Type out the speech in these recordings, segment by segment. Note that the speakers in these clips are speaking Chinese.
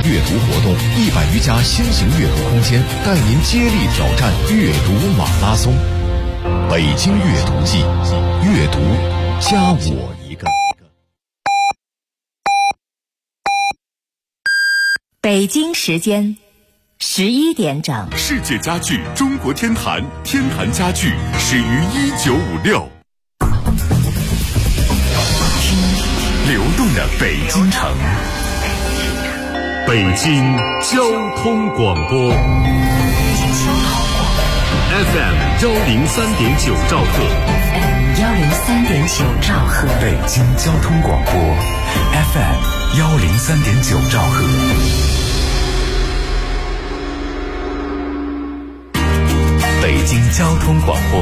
阅读活动，100余家新型阅读空间带您接力挑战阅读马拉松。北京阅读季，阅读加我一个。 北京时间11点整。 世界家具中国天坛，天坛家具始于1956。流动的北京城，北京交通广播 FM103.9兆赫 103.9兆赫， 北京交通广播 FM103.9兆赫。北京交通广播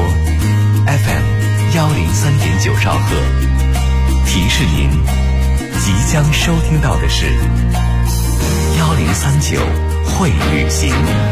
FM103.9兆赫，提示您即将收听到的是1039会旅行。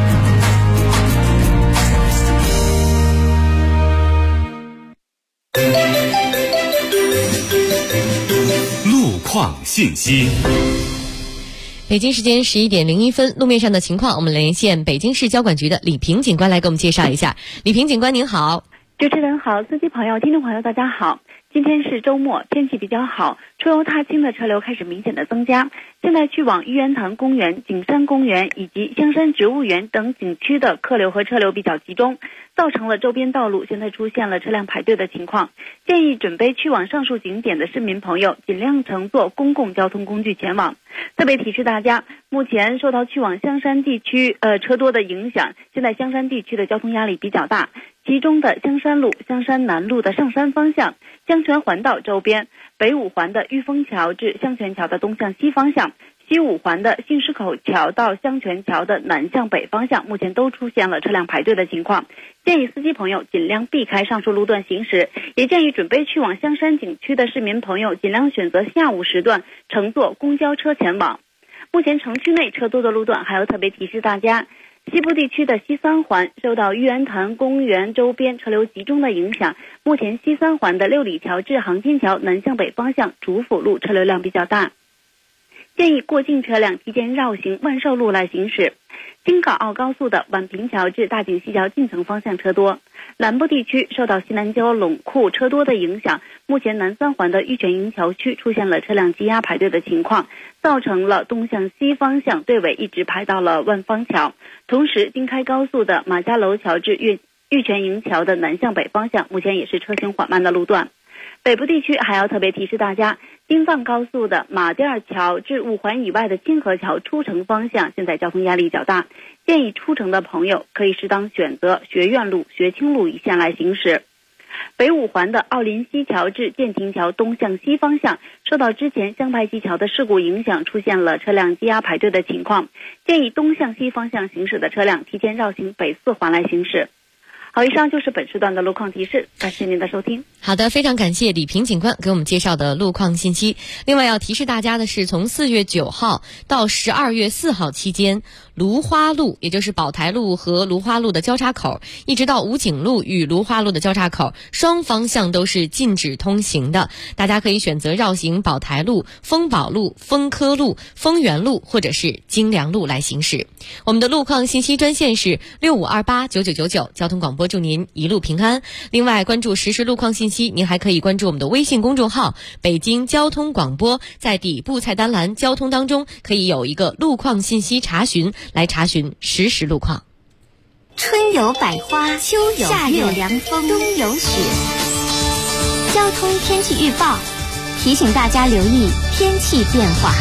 路况信息。 北京时间11点01分，路面上的情况，我们连线北京市交管局的李平警官来给我们介绍一下。李平警官您好。 主持人好，司机朋友、听众朋友大家好。今天是周末，天气比较好，出游踏青的车流开始明显的增加。现在去往玉渊潭公园、景山公园以及香山植物园等景区的客流和车流比较集中，造成了周边道路现在出现了车辆排队的情况。建议准备去往上述景点的市民朋友尽量乘坐公共交通工具前往。特别提示大家，目前受到去往香山地区车多的影响，现在香山地区的交通压力比较大，其中的香山路、香山南路的上山方向、香泉环岛周边、北五环的玉峰桥至香泉桥的东向西方向、西五环的信市口桥到香泉桥的南向北方向，目前都出现了车辆排队的情况。建议司机朋友尽量避开上述路段行驶，也建议准备去往香山景区的市民朋友尽量选择下午时段乘坐公交车前往。目前城区内车多的路段还要特别提示大家，西部地区的西三环受到玉渊潭公园周边车流集中的影响，目前西三环的六里桥至航天桥南向北方向主辅路车流量比较大，建议过境车辆提前绕行万寿路来行驶。京港澳高速的宛平桥至大井西桥进城方向车多。南部地区受到西南交垄库车多的影响，目前南三环的玉泉营桥区出现了车辆积压排队的情况，造成了东向西方向队尾一直排到了万方桥。同时京开高速的马家楼桥至玉泉营桥的南向北方向目前也是车行缓慢的路段。北部地区还要特别提示大家，京藏高速的马甸桥至五环以外的金河桥出城方向现在交通压力较大，建议出城的朋友可以适当选择学院路、学清路一线来行驶。北五环的奥林西桥至建亭桥东向西方向，受到之前香柏溪桥的事故影响，出现了车辆积压排队的情况，建议东向西方向行驶的车辆提前绕行北四环来行驶。好，以上就是本时段的路况提示，感谢您的收听。 好的，非常感谢李平警官给我们介绍的路况信息。另外要提示大家的是，从4月9号到12月4号期间，芦花路，也就是宝台路和芦花路的交叉口，一直到武警路与芦花路的交叉口，双方向都是禁止通行的。大家可以选择绕行宝台路、丰宝路、丰科路、丰源路或者是京良路来行驶。我们的路况信息专线是65289999，交通广播祝您一路平安。另外，关注实时路况信息，您还可以关注我们的微信公众号北京交通广播，在底部菜单栏交通当中可以有一个路况信息查询，来查询实时路况。 春有百花，秋有夏有凉风，冬有雪。交通天气预报提醒大家留意天气变化。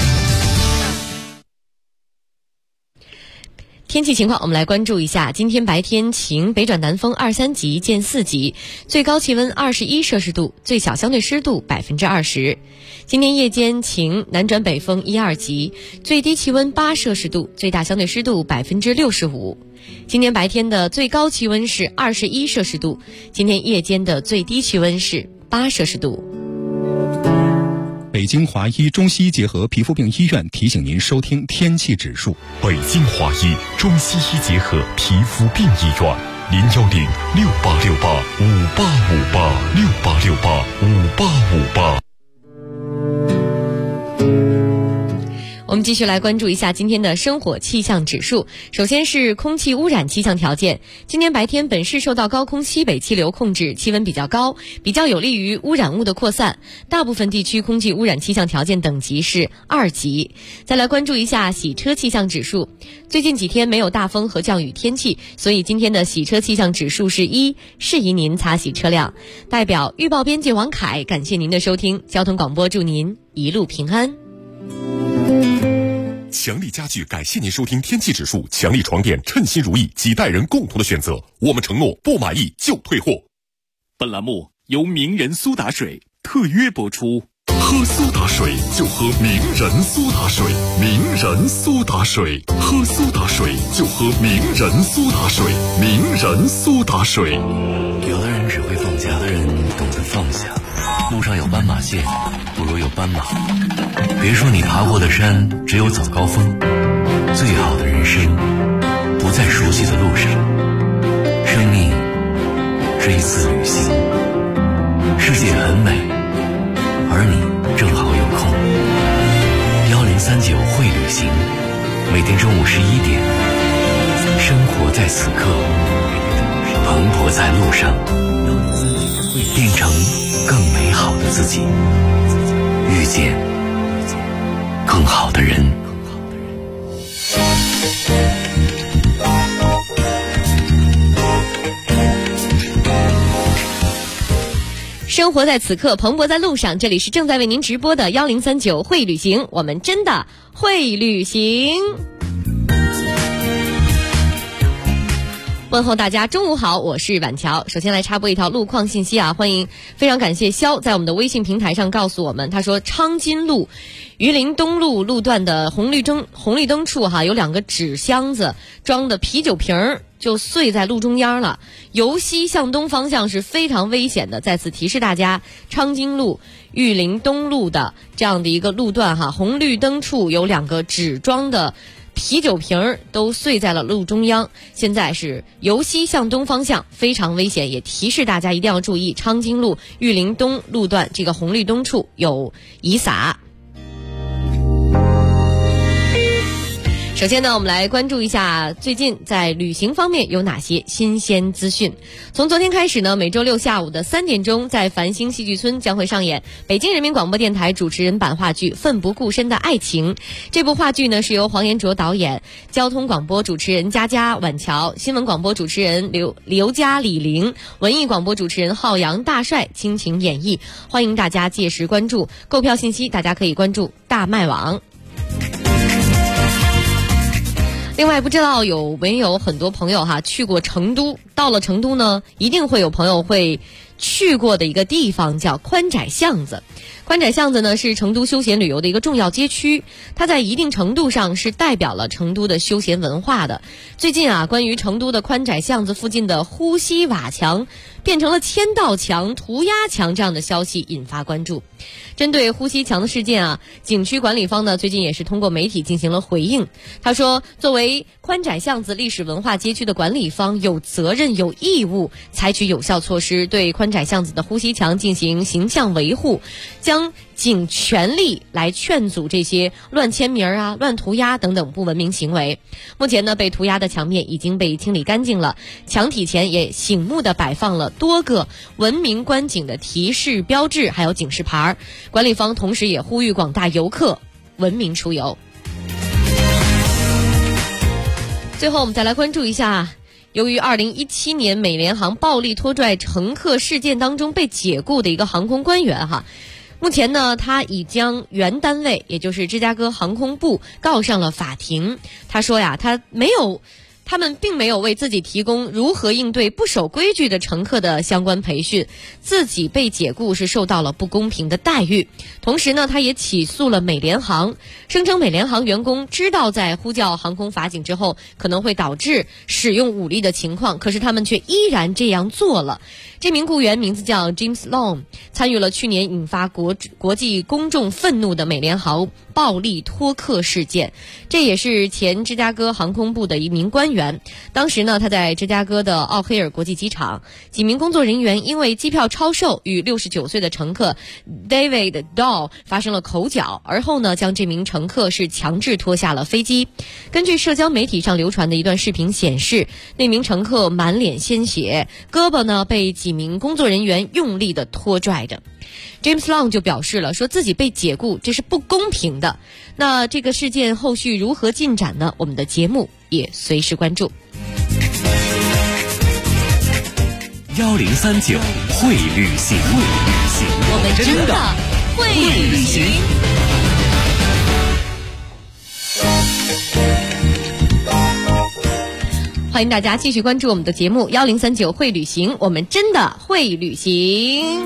天气情况我们来关注一下，今天白天晴，北转南风2、3级见4级，最高气温21摄氏度，最小相对湿度20%。今天夜间晴，南转北风1、2级，最低气温8摄氏度，最大相对湿度65%。今天白天的最高气温是21摄氏度，今天夜间的最低气温是8摄氏度。 北京华医中西医结合皮肤病医院提醒您收听天气指数。 北京华医中西医结合皮肤病医院，0868585858，68685858。 我们继续来关注一下今天的生活气象指数。首先是空气污染气象条件。今天白天本市受到高空西北气流控制，气温比较高，比较有利于污染物的扩散。大部分地区空气污染气象条件等级是2级。再来关注一下洗车气象指数。最近几天没有大风和降雨天气，所以今天的洗车气象指数是1，适宜您擦洗车辆。代表预报编辑王凯，感谢您的收听。交通广播祝您一路平安。 强力家具感谢您收听天气指数，强力床垫称心如意，几代人共同的选择，我们承诺不满意就退货。 本栏目由名人苏打水特约播出。 喝苏打水就喝名人苏打水，名人苏打水，喝苏打水就喝名人苏打水，名人苏打水。 有的人只会放假，有的人懂得放下。路上有斑马线，不如有斑马。别说你爬过的山只有早高峰，最好的人生不在熟悉的路上。生命是一次旅行，世界很美，而你正好有空。1039会旅行，每天中午11点，生活在此刻，蓬勃在路上，变成更美好的自己，遇见更好的人。 生活在此刻，蓬勃在路上。这里是正在为您直播的1039会旅行，我们真的会旅行。问候大家中午好，我是婉乔。首先来插播一条路况信息啊，非常感谢肖在我们的微信平台上告诉我们，他说昌金路榆林东路路段的红绿灯处有2个纸箱子装的啤酒瓶就碎在路中央了，由西向东方向是非常危险的。在此提示大家，昌金路榆林东路的这样的一个路段红绿灯处有2个纸装的啤酒瓶都碎在了路中央，现在是由西向东方向，非常危险，也提示大家一定要注意昌金路榆林东路段这个红绿灯处有遗撒。首先呢，我们来关注一下最近在旅行方面有哪些新鲜资讯。从昨天开始呢，每周六下午的3点钟，在繁星戏剧村将会上演北京人民广播电台主持人版话剧《奋不顾身的爱情》。这部话剧呢是由黄延卓导演，交通广播主持人佳佳、婉乔，新闻广播主持人刘佳、李玲，文艺广播主持人浩洋、大帅倾情演绎。欢迎大家届时关注。购票信息大家可以关注大麦网。另外，不知道有没有很多朋友去过成都，到了成都呢，一定会有朋友会去过的一个地方叫宽窄巷子。宽窄巷子呢是成都休闲旅游的一个重要街区，它在一定程度上是代表了成都的休闲文化的。最近关于成都的宽窄巷子附近的呼吸瓦墙变成了签到墙、涂鸦墙这样的消息引发关注。针对呼吸墙的事件景区管理方呢最近也是通过媒体进行了回应。他说，作为宽窄巷子历史文化街区的管理方，有责任有义务采取有效措施，对宽窄巷子的呼吸墙进行形象维护，将尽全力来劝阻这些乱签名乱涂鸦等等不文明行为。目前呢，被涂鸦的墙面已经被清理干净了，墙体前也醒目地摆放了多个文明观景的提示标志，还有警示牌。管理方同时也呼吁广大游客文明出游。最后我们再来关注一下，由于2017年美联航暴力拖拽乘客事件当中被解雇的一个航空官员目前呢，他已将原单位，也就是芝加哥航空部告上了法庭。他说他们并没有为自己提供如何应对不守规矩的乘客的相关培训，自己被解雇是受到了不公平的待遇。同时呢，他也起诉了美联航，声称美联航员工知道在呼叫航空法警之后可能会导致使用武力的情况，可是他们却依然这样做了。 这名雇员名字叫 James Long， 参与了去年引发国际公众愤怒的美联航暴力脱客事件。这也是前芝加哥航空部的一名官员。当时呢，他在芝加哥的奥黑尔国际机场，几名工作人员因为机票超售与69岁的乘客 David Dahl 发生了口角，而后呢，将这名乘客是强制拖下了飞机。根据社交媒体上流传的一段视频显示，那名乘客满脸鲜血，胳膊呢被几名工作人员用力的拖拽着。James Long 就表示了，说自己被解雇，这是不公平的。那这个事件后续如何进展呢？我们的节目也随时关注。 1039会旅行， 我们真的会旅行。欢迎大家继续关注我们的节目1039会旅行，我们真的会旅行。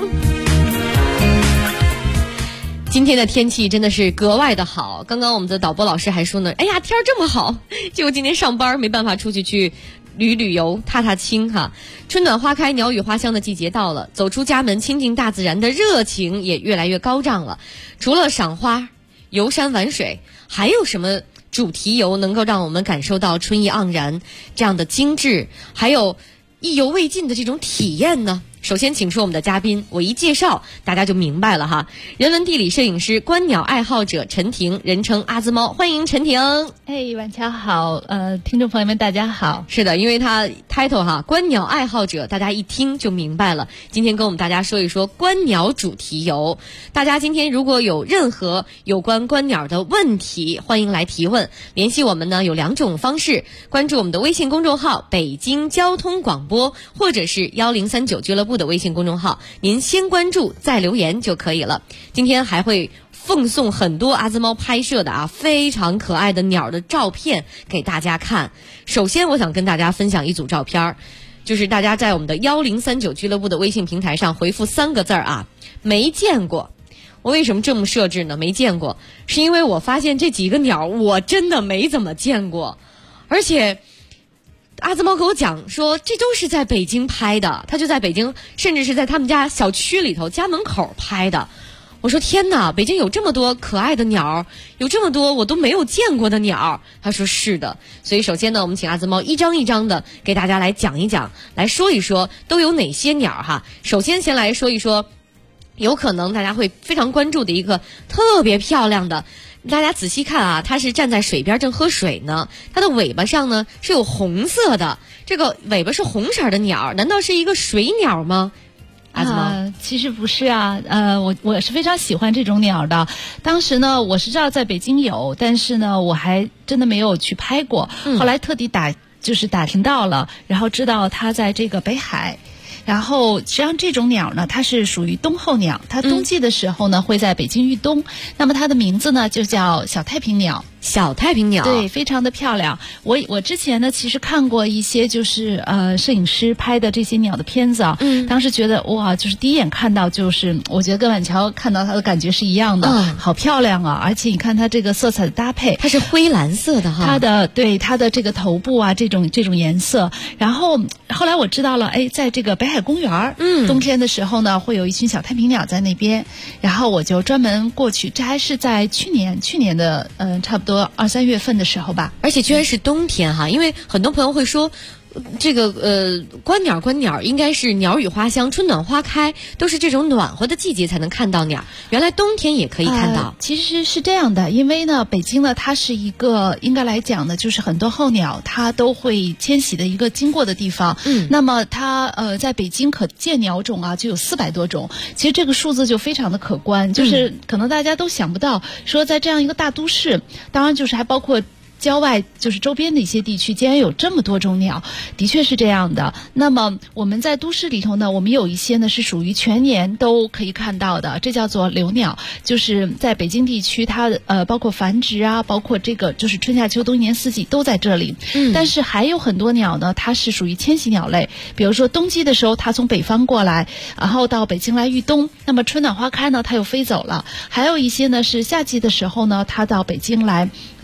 今天的天气真的是格外的好，刚刚我们的导播老师还说呢，哎呀，天儿这么好，结果今天上班没办法出去旅游踏踏青哈。春暖花开，鸟语花香的季节到了，走出家门亲近大自然的热情也越来越高涨了。除了赏花、游山玩水，还有什么主题游能够让我们感受到春意盎然这样的精致，还有意犹未尽的这种体验呢？首先请出我们的嘉宾，我一介绍大家就明白了哈。人文地理摄影师、观鸟爱好者陈婷，人称阿兹猫，欢迎陈婷。 晚上好，听众朋友们大家好。 是的，因为他 title 哈，观鸟爱好者，大家一听就明白了。今天跟我们大家说一说观鸟主题游。大家今天如果有任何有关观鸟的问题，欢迎来提问。联系我们呢有2种方式，关注我们的微信公众号北京交通广播，或者是1039俱乐部的微信公众号，您先关注再留言就可以了。今天还会奉送很多阿兹猫拍摄的非常可爱的鸟的照片给大家看。首先我想跟大家分享一组照片，就是大家在我们的1039俱乐部的微信平台上回复3个字没见过。我为什么这么设置呢？没见过是因为我发现这几个鸟我真的没怎么见过，而且阿兹猫给我讲说这都是在北京拍的，他就在北京，甚至是在他们家小区里头家门口拍的。我说天哪，北京有这么多可爱的鸟，有这么多我都没有见过的鸟。他说是的。所以首先呢，我们请阿兹猫一张一张的给大家来讲一讲，来说一说都有哪些鸟哈。首先先来说一说有可能大家会非常关注的一个特别漂亮的，大家仔细看它是站在水边正喝水呢，它的尾巴上呢是有红色的，这个尾巴是红色的鸟，难道是一个水鸟吗？ 其实不是我是非常喜欢这种鸟的。当时呢，我是知道在北京有，但是呢，我还真的没有去拍过。后来特地打听到了，然后知道它在这个北海。然后实际上这种鸟呢，它是属于冬候鸟，它冬季的时候呢会在北京遇冬。那么它的名字呢就叫小太平鸟。 小太平鸟， 对，非常的漂亮。我之前呢其实看过一些就是摄影师拍的这些鸟的片子当时觉得哇，就是第一眼看到就是我觉得跟晚桥看到它的感觉是一样的，好漂亮啊！而且你看它这个色彩的搭配， 它是灰蓝色的哈， 它的这个头部这种颜色。然后后来我知道了，在这个北海公园冬天的时候呢会有一群小太平鸟在那边，然后我就专门过去，这还是在去年的差不多2-3月份的时候吧。 而且居然是冬天哈，因为很多朋友会说这个观鸟应该是鸟语花香，春暖花开，都是这种暖和的季节才能看到鸟，原来冬天也可以看到。 其实是这样的，因为呢北京呢它是一个应该来讲呢就是很多候鸟它都会迁徙的一个经过的地方。那么它在北京可见鸟种就有400多种，其实这个数字就非常的可观，就是可能大家都想不到说在这样一个大都市，当然就是还包括郊外就是周边的一些地区竟然有这么多种鸟，的确是这样的。那么我们在都市里头呢，我们有一些呢是属于全年都可以看到的，这叫做留鸟，就是在北京地区它包括繁殖包括这个就是春夏秋冬1年4季都在这里。但是还有很多鸟呢它是属于迁徙鸟类，比如说冬季的时候它从北方过来，然后到北京来遇冬，那么春暖花开呢它又飞走了。还有一些呢是夏季的时候呢它到北京来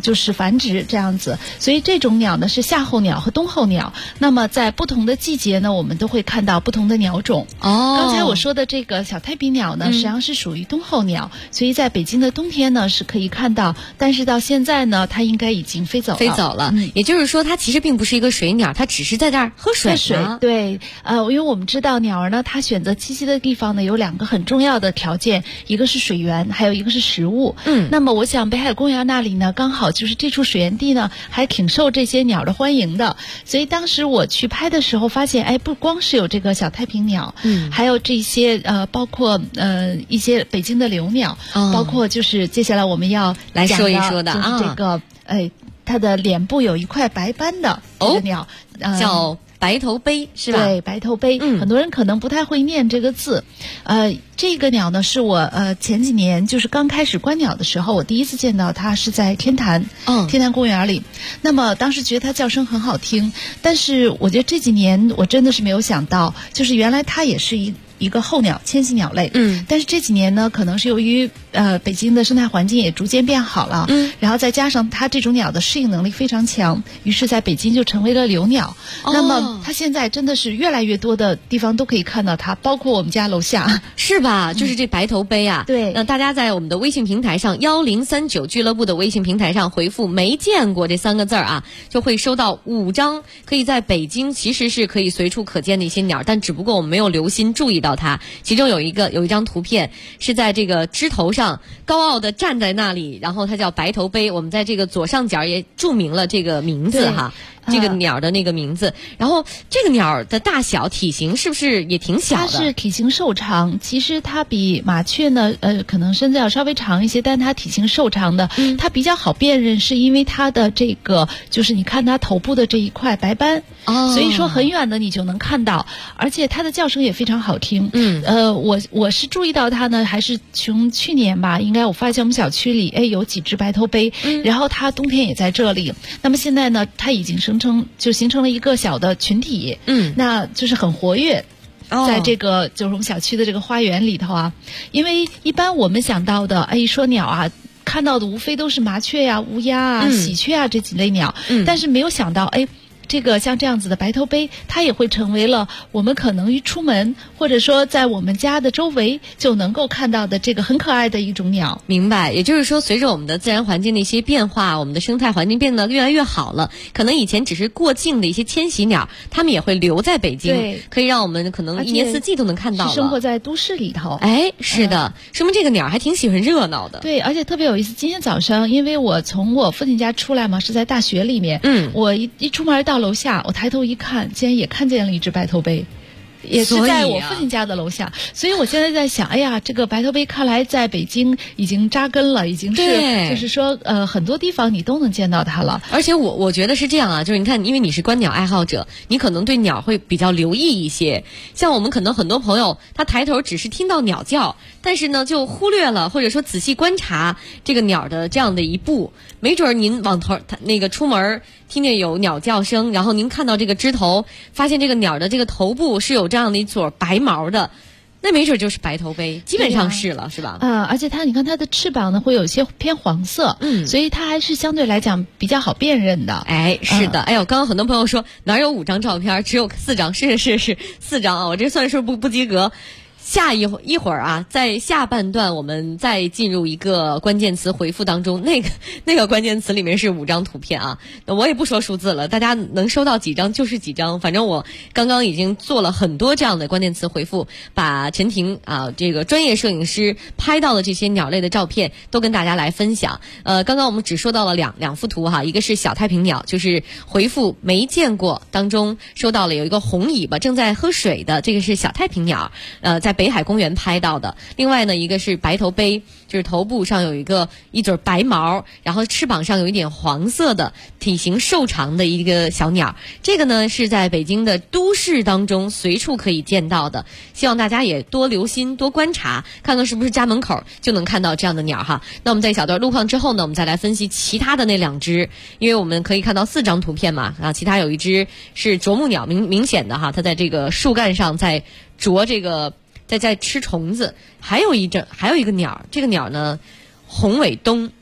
就是繁殖这样子。所以这种鸟呢是夏候鸟和冬候鸟。那么在不同的季节呢，我们都会看到不同的鸟种。刚才我说的这个小太平鸟呢，实际上是属于冬候鸟，所以在北京的冬天呢是可以看到，但是到现在呢，它应该已经飞走了。 也就是说，它其实并不是一个水鸟，它只是在这儿喝水。 对，因为我们知道鸟儿呢，它选择栖息的地方呢有2个很重要的条件，一个是水源，还有一个是食物。那么我想北海公园那里呢，刚好就是这处水源地呢，还挺受这些鸟的欢迎的。所以当时我去拍的时候发现，不光是有这个小太平鸟，还有这些包括一些北京的留鸟，包括就是接下来我们要来说一说的就是这个它的脸部有一块白斑的这个鸟， 叫白头杯是吧？ 对，白头杯，很多人可能不太会念这个字。这个鸟呢，是我前几年就是刚开始观鸟的时候，我第一次见到它是在天坛公园里。那么当时觉得它叫声很好听，但是我觉得这几年我真的是没有想到，就是原来它也是一个候鸟，迁徙鸟类。但是这几年呢，可能是由于北京的生态环境也逐渐变好了，然后再加上它这种鸟的适应能力非常强，于是在北京就成为了留鸟。那么它现在真的是越来越多的地方都可以看到它，包括我们家楼下， 是吧？就是这白头杯啊。 对， 那大家在我们的微信平台上1039俱乐部的微信平台上回复没见过这3个字啊，就会收到5张可以在北京其实是可以随处可见的一些鸟，但只不过我们没有留心注意到它。其中有一张图片是在这个枝头上高傲的站在那里，然后它叫白头杯，我们在这个左上角也注明了这个名字哈。这个鸟的那个名字，然后这个鸟的大小体型是不是也挺小的？ 它是体型瘦长，其实它比麻雀呢可能身子要稍微长一些，但它体型瘦长的，它比较好辨认，是因为它的这个就是你看它头部的这一块白斑，所以说很远的你就能看到，而且它的叫声也非常好听。我是注意到它呢，还是从去年吧，应该我发现我们小区里有几只白头杯，然后它冬天也在这里。那么现在呢，它已经形成了一个小的群体，那就是很活跃。在这个就是我们小区的这个花园里头啊，因为一般我们想到的一说鸟啊，看到的无非都是麻雀呀、乌鸦啊、喜鹊啊这几类鸟，但是没有想到这个像这样子的白头杯，它也会成为了我们可能一出门或者说在我们家的周围就能够看到的这个很可爱的一种鸟。 明白，也就是说随着我们的自然环境的一些变化，我们的生态环境变得越来越好了，可能以前只是过境的一些迁徙鸟，它们也会留在北京，可以让我们可能一年四季都能看到了。 是生活在都市里头。 是的，说明这个鸟还挺喜欢热闹的。 对，而且特别有意思，今天早上因为我从我父亲家出来嘛，是在大学里面，我一出门到楼下，我抬头一看，竟然也看见了一只白头杯，也是在我父亲家的楼下。所以我现在在想，这个白头杯看来在北京已经扎根了，已经是就是说很多地方你都能见到它了。 而且我觉得是这样啊，就是你看，因为你是观鸟爱好者，你可能对鸟会比较留意一些。像我们可能很多朋友，他抬头只是听到鸟叫，但是呢就忽略了或者说仔细观察这个鸟的这样的一步。没准您往头那个出门听见有鸟叫声，然后您看到这个枝头，发现这个鸟的这个头部是有这样的一撮白毛的，那没准就是白头杯，基本上是了，是吧？ 而且你看它的翅膀呢会有些偏黄色，所以它还是相对来讲比较好辨认的。 是的。刚刚很多朋友说哪有5张照片，只有4张，是4张啊，我这算数不及格。下一会儿啊，在下半段我们再进入一个关键词回复当中，那个关键词里面是5张图片啊，我也不说数字了，大家能收到几张就是几张，反正我刚刚已经做了很多这样的关键词回复，把陈婷这个专业摄影师拍到的这些鸟类的照片都跟大家来分享。刚刚我们只说到了两幅图哈，一个是小太平鸟，就是回复没见过当中收到了有一个红尾巴正在喝水的，这个是小太平鸟，在北海公园拍到的。另外呢，一个是白头杯，就是头部上有一撮白毛，然后翅膀上有一点黄色的，体型瘦长的一个小鸟。这个呢是在北京的都市当中随处可以见到的，希望大家也多留心多观察，看看是不是家门口就能看到这样的鸟哈。那我们在一小段路况之后呢，我们再来分析其他的那2只，因为我们可以看到4张图片嘛，其他有一只是啄木鸟，明显的哈，它在这个树干上在啄这个在吃虫子。还有一个鸟，这个鸟呢红尾东，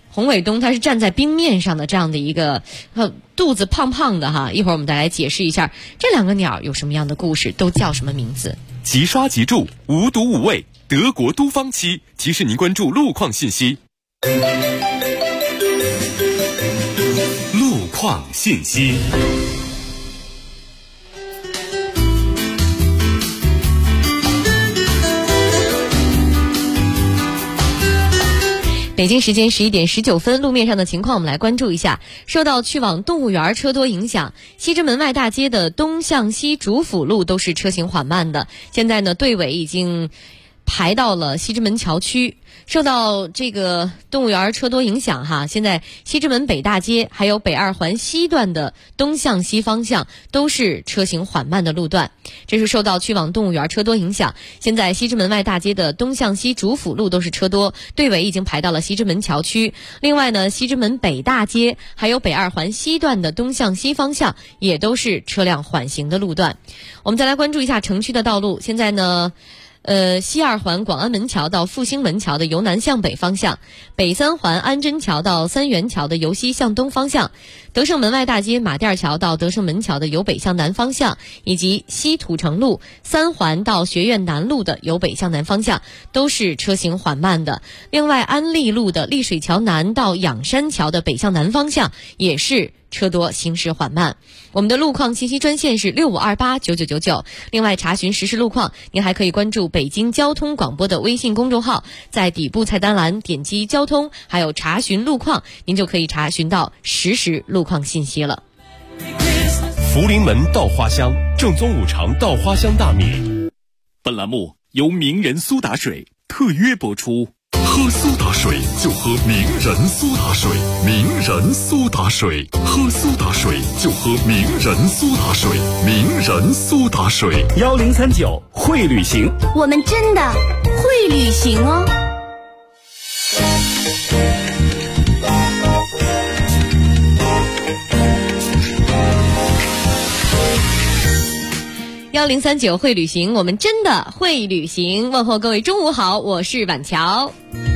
宏伟东它是站在冰面上的这样的一个肚子胖胖的哈，一会儿我们再来解释一下这两个鸟有什么样的故事，都叫什么名字。 即刷即住，无毒无味，德国都芳漆提示您关注路况信息。 路况信息。 北京时间11点19分，路面上的情况我们来关注一下。受到去往动物园车多影响，西直门外大街的东向西主辅路都是车行缓慢的。现在呢，队尾已经排到了西直门桥区。受到这个动物园车多影响哈，现在西直门北大街还有北二环西段的东向西方向都是车行缓慢的路段。这是受到去往动物园车多影响，现在西直门外大街的东向西主辅路都是车多，队尾已经排到了西直门桥区。另外呢，西直门北大街还有北二环西段的东向西方向也都是车辆缓行的路段。我们再来关注一下城区的道路，现在呢西二环广安门桥到复兴门桥的由南向北方向，北三环安贞桥到三元桥的由西向东方向，德胜门外大街马甸桥到德胜门桥的由北向南方向，以及西土城路三环到学院南路的由北向南方向都是车行缓慢的。另外安利路的丽水桥南到仰山桥的北向南方向也是车多，行驶缓慢。我们的路况信息专线是65289999。另外查询实时路况，您还可以关注北京交通广播的微信公众号，在底部菜单栏点击交通，还有查询路况，您就可以查询到实时路况信息了。 福临门稻花香，正宗五常稻花香大米。 本栏目由名人苏打水特约播出。 喝苏打水就喝名人苏打水，名人苏打水，喝苏打水就喝名人苏打水，名人苏打水。 1039会旅行， 我们真的会旅行哦。 1039会旅行，我们真的会旅行。问候各位中午好，我是婉乔。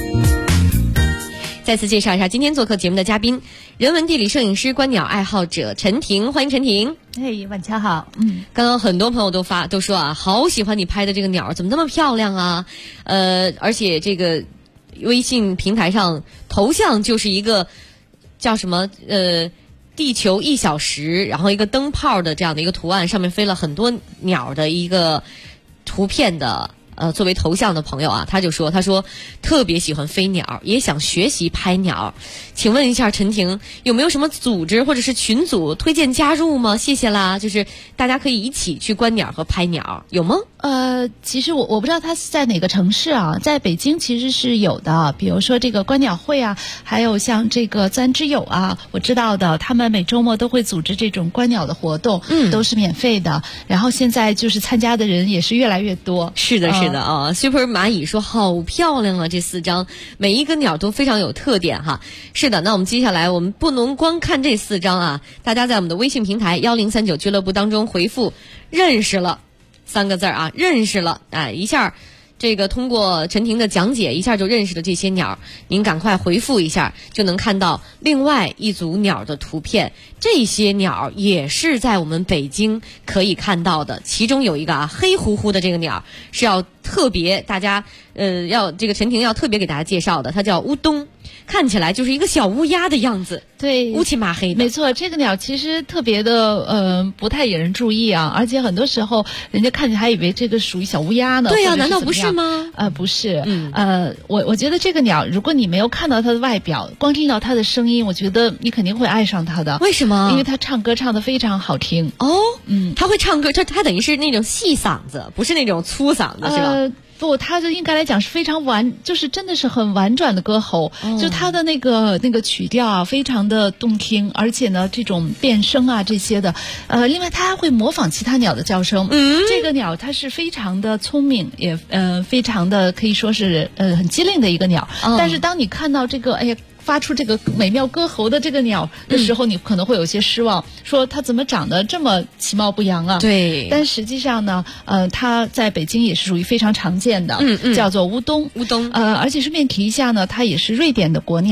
再次介绍一下今天做客节目的嘉宾，人文地理摄影师、观鸟爱好者陈婷，欢迎陈婷。 嘿，晚上好。 刚刚很多朋友都说啊，好喜欢你拍的这个鸟，怎么那么漂亮啊？而且这个微信平台上头像就是一个叫什么地球1小时，然后一个灯泡的这样的一个图案，上面飞了很多鸟的一个图片的作为头像的朋友啊，他说特别喜欢飞鸟，也想学习拍鸟。请问一下陈婷，有没有什么组织或者是群组推荐加入吗？谢谢啦，就是大家可以一起去观鸟和拍鸟，有吗？ 其实我不知道它是在哪个城市啊，在北京其实是有的，比如说这个观鸟会啊，还有像这个自然之友啊，我知道的，他们每周末都会组织这种观鸟的活动，都是免费的。然后现在就是参加的人也是越来越多。 是的啊，Super 蚂蚁说好漂亮啊，这4张每一个鸟都非常有特点哈。是的，那我们接下来我们不能光看这4张啊，大家在我们的微信平台1039俱乐部当中回复认识了3个字啊，认识了，一下这个通过陈婷的讲解，一下就认识了这些鸟，您赶快回复一下，就能看到另外一组鸟的图片。这些鸟也是在我们北京可以看到的，其中有一个黑乎乎的这个鸟是要特别大家要这个陈婷要特别给大家介绍的，它叫乌冬，看起来就是一个小乌鸦的样子， 对， 乌漆麻黑的。 没错，这个鸟其实特别的不太引人注意啊，而且很多时候人家看起来还以为这个属于小乌鸦呢。 对啊，难道不是吗？ 不是。我觉得这个鸟，如果你没有看到它的外表，光听到它的声音，我觉得你肯定会爱上它的。 为什么？ 因为它唱歌唱得非常好听。 它会唱歌，它等于是那种细嗓子，不是那种粗嗓子，是吧？ 不，它就应该来讲是非常就是真的是很婉转的歌喉，就它的那个曲调啊，非常的动听，而且呢，这种变声啊这些的，另外它还会模仿其他鸟的叫声。这个鸟它是非常的聪明，也非常的可以说是很机灵的一个鸟。但是当你看到这个发出这个美妙歌喉的这个鸟的时候，你可能会有些失望，说它怎么长得这么其貌不扬啊？ 对。 但实际上呢，它在北京也是属于非常常见的，叫做乌冬。 乌冬。 而且顺便提一下呢，它也是瑞典的国鸟。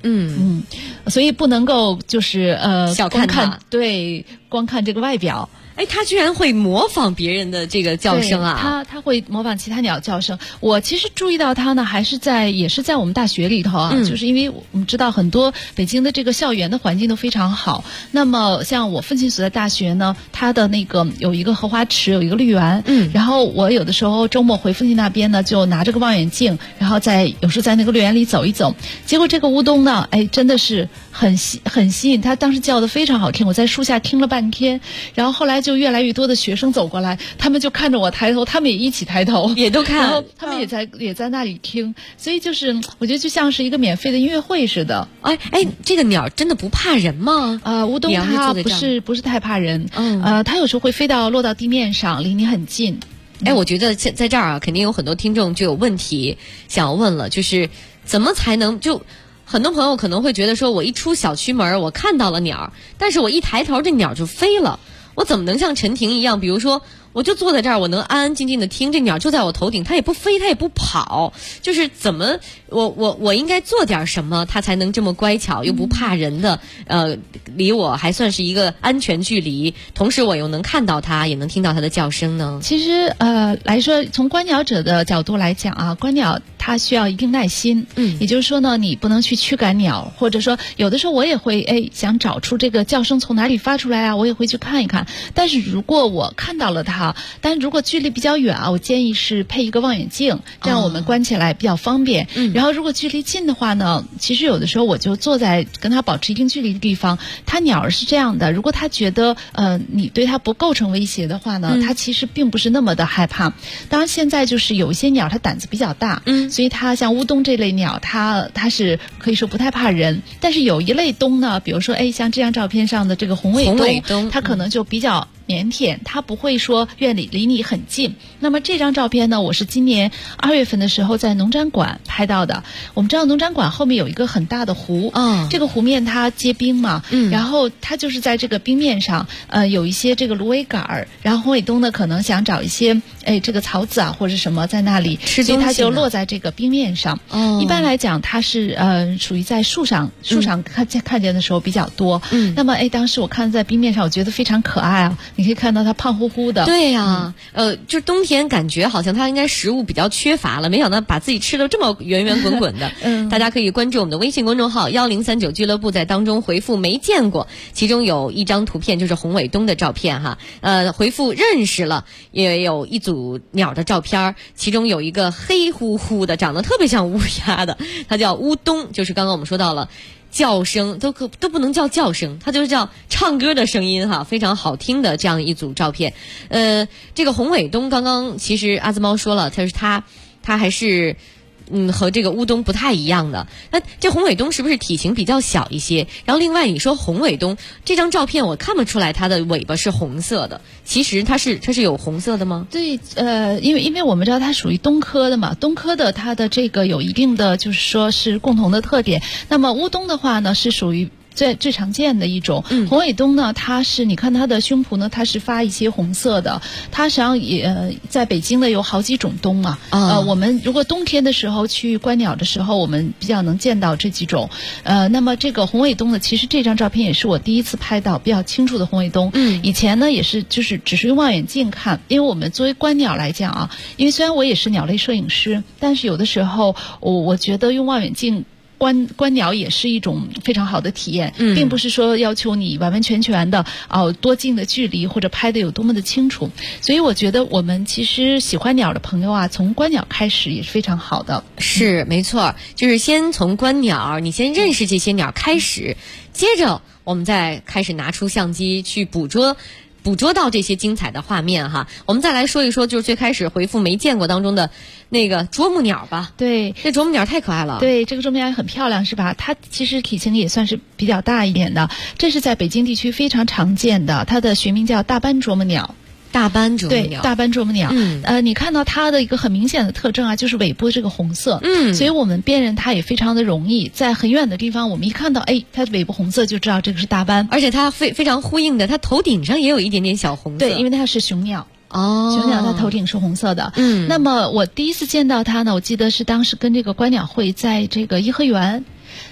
所以不能够就是小看它， 光看这个外表。 它居然会模仿别人的这个叫声啊！它会模仿其他鸟叫声。我其实注意到它呢，也是在我们大学里头啊，就是因为我们知道很多北京的这个校园的环境都非常好。那么像我父亲所在大学呢，它的那个有一个荷花池，有一个绿园。然后我有的时候周末回父亲那边呢，就拿着个望远镜，然后有时候在那个绿园里走一走。结果这个乌冬呢，真的是很吸引。它当时叫的非常好听，我在树下听了半天，然后后来就越来越多的学生走过来，他们就看着我抬头，他们也一起抬头， 也都看， 然后他们也在那里听，所以就是我觉得就像是一个免费的音乐会似的。 这个鸟真的不怕人吗？ 乌冬它不是太怕人，它有时候会落到地面上，离你很近。 我觉得在这儿啊，肯定有很多听众就有问题想要问了，就是怎么才能很多朋友可能会觉得说，我一出小区门，我看到了鸟，但是我一抬头，这鸟就飞了。我怎么能像陈婷一样，比如说我就坐在这儿，我能安安静静的听，这鸟就在我头顶，它也不飞，它也不跑，就是怎么我应该做点什么，它才能这么乖巧又不怕人的离我还算是一个安全距离，同时我又能看到它，也能听到它的叫声呢？ 其实来说，从观鸟者的角度来讲啊，观鸟它需要一定耐心，也就是说呢，你不能去驱赶鸟，或者说有的时候我也会想找出这个叫声从哪里发出来啊，我也会去看一看。但是如果我看到了它，但如果距离比较远啊，我建议是配一个望远镜，这样我们观起来比较方便。然后如果距离近的话呢，其实有的时候我就坐在跟它保持一定距离的地方。它鸟儿是这样的，如果它觉得你对它不构成威胁的话呢，它其实并不是那么的害怕。当然现在就是有一些鸟它胆子比较大，所以它像乌冬这类鸟，它是可以说不太怕人。但是有一类冬呢，比如说像这张照片上的这个红尾冬，它可能就比较腼腆，它不会说愿意离你很近。那么这张照片呢，我是今年2月份的时候在农展馆拍到的。我们知道农展馆后面有一个很大的湖，这个湖面它结冰嘛，然后它就是在这个冰面上有一些这个芦苇杆儿，然后红尾冬呢可能想找一些这个草籽啊或者什么在那里，所以它就落在这个冰面上。一般来讲它是属于在树上看见的时候比较多。那么当时我看在冰面上，我觉得非常可爱啊。你可以看到它胖乎乎的。 对呀，就是冬天感觉好像它应该食物比较缺乏了，没想到把自己吃得这么圆圆滚滚的。大家可以关注我们的微信公众号1039俱乐部，在当中回复没见过，其中有一张图片就是红尾冬的照片哈。回复认识了，也有一组鸟的照片，其中有一个黑乎乎的，长得特别像乌鸦的，它叫乌冬，就是刚刚我们说到了。叫声都不能叫声，它就是叫唱歌的声音哈，非常好听的这样一组照片。这个红尾冬刚刚其实阿兹猫说了，它还是和这个乌冬不太一样的。那这红尾冬是不是体型比较小一些？然后另外你说红尾冬这张照片我看不出来它的尾巴是红色的，其实它是有红色的吗？ 对，因为我们知道它属于冬科的嘛，冬科的它的这个有一定的就是说是共同的特点。那么乌冬的话呢是属于最常见的一种。红尾冬呢，它是你看它的胸脯呢，它是发一些红色的。它实际上也在北京呢有好几种冬嘛。我们如果冬天的时候去观鸟的时候，我们比较能见到这几种。那么这个红尾冬呢，其实这张照片也是我第一次拍到比较清楚的红尾冬。以前呢也是就是只是用望远镜看，因为我们作为观鸟来讲啊，因为虽然我也是鸟类摄影师，但是有的时候我觉得用望远镜观鸟也是一种非常好的体验，并不是说要求你完完全全的多近的距离或者拍的有多么的清楚。所以我觉得我们其实喜欢鸟的朋友啊，从观鸟开始也是非常好的。 是没错，就是先从观鸟，你先认识这些鸟开始，接着我们再开始拿出相机去捕捉到这些精彩的画面哈。我们再来说一说，就是最开始回复没见过当中的那个啄木鸟吧。 对， 这啄木鸟太可爱了。 对，这个啄木鸟也很漂亮是吧？它其实体型也算是比较大一点的，这是在北京地区非常常见的，它的学名叫大斑啄木鸟。 大斑啄木鸟， 对，大斑啄木鸟。你看到它的一个很明显的特征啊，就是尾部这个红色。所以我们辨认它也非常的容易，在很远的地方，我们一看到，它尾部红色就知道这个是大斑。 而且它非常呼应的，它头顶上也有一点点小红色。 对，因为它是雄鸟。雄鸟它头顶是红色的。那么我第一次见到它呢，我记得是当时跟这个观鸟会在这个颐和园。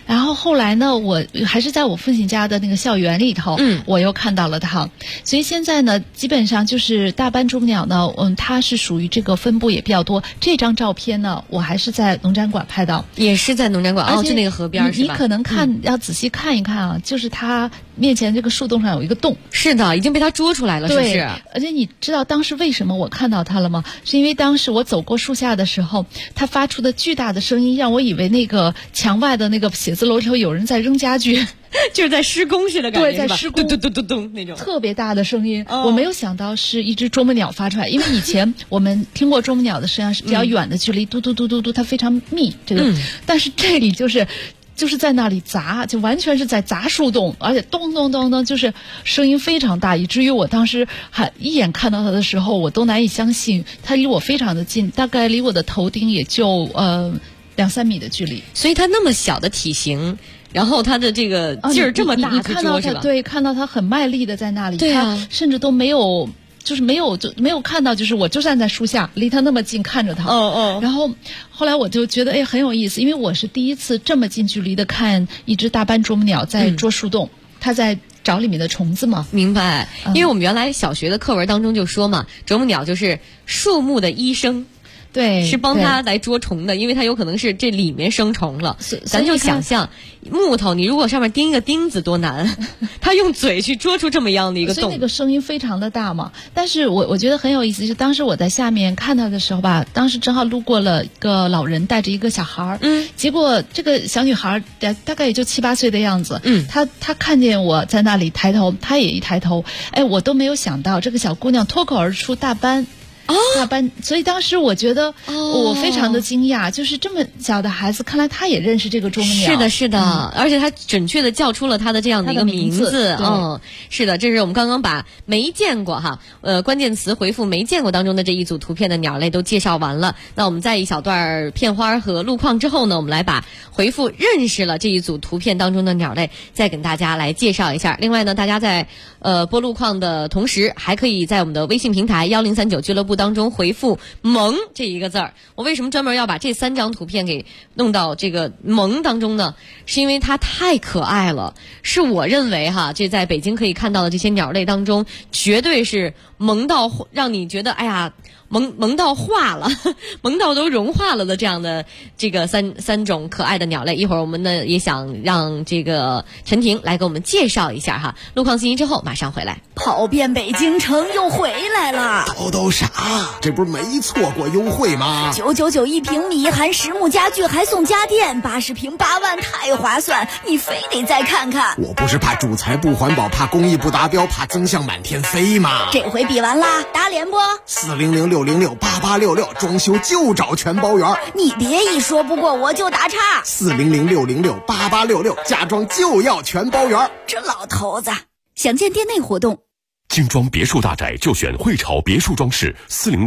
然后后来呢，我还是在我父亲家的那个校园里头，我又看到了它。所以现在呢，基本上就是大斑啄木鸟呢，它是属于这个分布也比较多。这张照片呢，我还是在农展馆拍到， 也是在农展馆，就那个河边是吧？ 你可能要仔细看一看啊，就是它面前这个树洞上有一个洞。 是的，已经被它捉出来了，是不是？ 而且你知道当时为什么我看到它了吗？是因为当时我走过树下的时候，它发出的巨大的声音，让我以为那个墙外的那个写字楼里头有人在扔家具。 就是在施工似的感觉， 对，在施工， 咚咚咚咚那种特别大的声音。我没有想到是一只啄木鸟发出来，因为以前我们听过啄木鸟的声音是比较远的距离，嘟嘟嘟嘟嘟，它非常密。这个，但是这里就是在那里砸，就完全是在砸树洞，而且咚咚咚咚，就是声音非常大，以至于我当时一眼看到它的时候，我都难以相信，它离我非常的近，大概离我的头顶也就2-3米的距离。 所以它那么小的体型。然后它的这个劲儿这么大， 你看到它，对，看到它很卖力的在那里，它甚至都没有，就是没有看到，就是我就站在树下，离它那么近看着它。然后后来我就觉得很有意思，因为我是第一次这么近距离的看一只大斑啄木鸟在捉树洞，它在找里面的虫子嘛。 明白，因为我们原来小学的课文当中就说嘛，啄木鸟就是树木的医生。 对， 是帮它来捉虫的，因为它有可能是这里面生虫了。咱就想象木头，你如果上面钉一个钉子多难，它用嘴去捉出这么样的一个洞， 所以那个声音非常的大嘛。但是我觉得很有意思，就是当时我在下面看它的时候吧，当时正好路过了一个老人带着一个小孩，结果这个小女孩大概也就7-8岁的样子，她看见我在那里抬头，她也一抬头，我都没有想到这个小姑娘脱口而出大斑。大斑，所以当时我觉得我非常的惊讶，就是这么小的孩子，看来他也认识这个啄木鸟。 是的，是的，而且他准确的叫出了他的这样的一个名字。是的，这是我们刚刚把没见过关键词回复没见过当中的这一组图片的鸟类都介绍完了。那我们在一小段片花和路况之后呢，我们来把回复认识了这一组图片当中的鸟类再跟大家来介绍一下。另外呢，大家在播路况的同时，还可以在我们的微信平台1039俱乐部当中回复萌这一个字儿。我为什么专门要把这3张图片给弄到这个萌当中呢？是因为它太可爱了，是我认为这在北京可以看到的这些鸟类当中，绝对是萌到让你觉得萌到化了，萌到都融化了的这样的这个三种可爱的鸟类。一会儿我们呢也想让这个陈婷来给我们介绍一下路况信息之后马上回来。 跑遍北京城又回来了， 都傻，这不是没错过优惠吗 ？999一平米，含实木家具还送家电，80平8万，太划算，你非得再看看。 我不是怕主材不环保，怕工艺不达标，怕增项满天飞吗？ 这回比完啦，打脸不 ？400-606-8866，装修就找全包圆。 你别一说不过我就打岔。 400-606-8866，家装就要全包圆。 这老头子，详见店内活动。 精装别墅大宅就选汇潮别墅装饰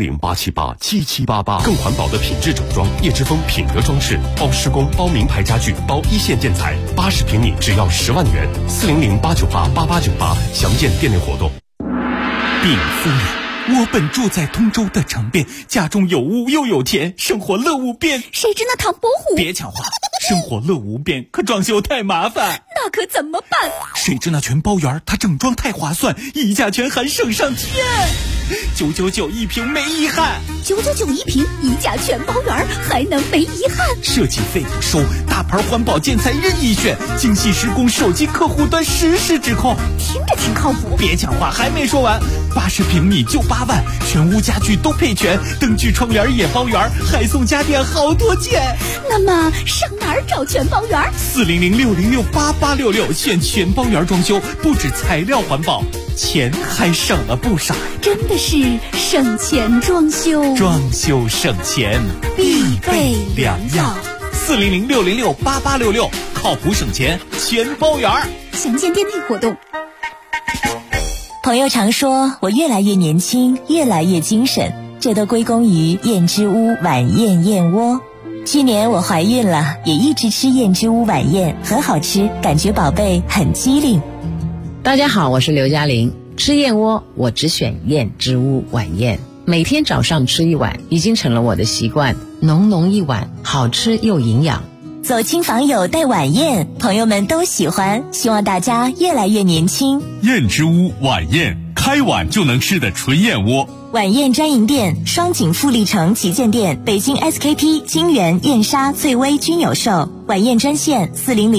，400-878-7788，更环保的品质整装，叶之峰品德装饰，包施工，包名牌家具，包一线建材，80平米只要10万元，400-898-8898，详见店内活动。 禀夫人，我本住在通州的城边，家中有屋又有田，生活乐无边。 谁知那唐伯虎？ 别抢话，生活乐无边，可装修太麻烦。 那可怎么办？ 谁知那全包圆，它整装太划算，溢价全含省上天。999一平没遗憾 ，999一平，溢价全包圆，还能没遗憾？ 设计费不收，大牌环保建材任意选，精细施工，手机客户端实时指控， 听着挺靠谱。 别抢话，还没说完，80平米就8万，全屋家具都配全，灯具窗帘也包圆，还送家电好多件。 那么上哪儿找全包圆？400-606-8866，选全包圆装修，不止材料环保，钱还省了不少。真的是省钱装修， 装修省钱必备良药。 400-606-8866，靠谱省钱全包圆。 详见店内活动。 朋友常说我越来越年轻，越来越精神，这都归功于燕之屋晚宴燕窝。去年我怀孕了，也一直吃燕之屋晚宴，很好吃，感觉宝贝很机灵。 大家好，我是刘嘉玲。吃燕窝我只选燕之屋晚宴，每天早上吃一碗已经成了我的习惯，浓浓一碗，好吃又营养。 走亲访友带晚宴，朋友们都喜欢，希望大家越来越年轻。 燕之屋晚宴，开碗就能吃的纯燕窝。 晚宴专营店：双井富力城旗舰店、北京 SKP、金源、燕莎、翠微均有售。晚宴专线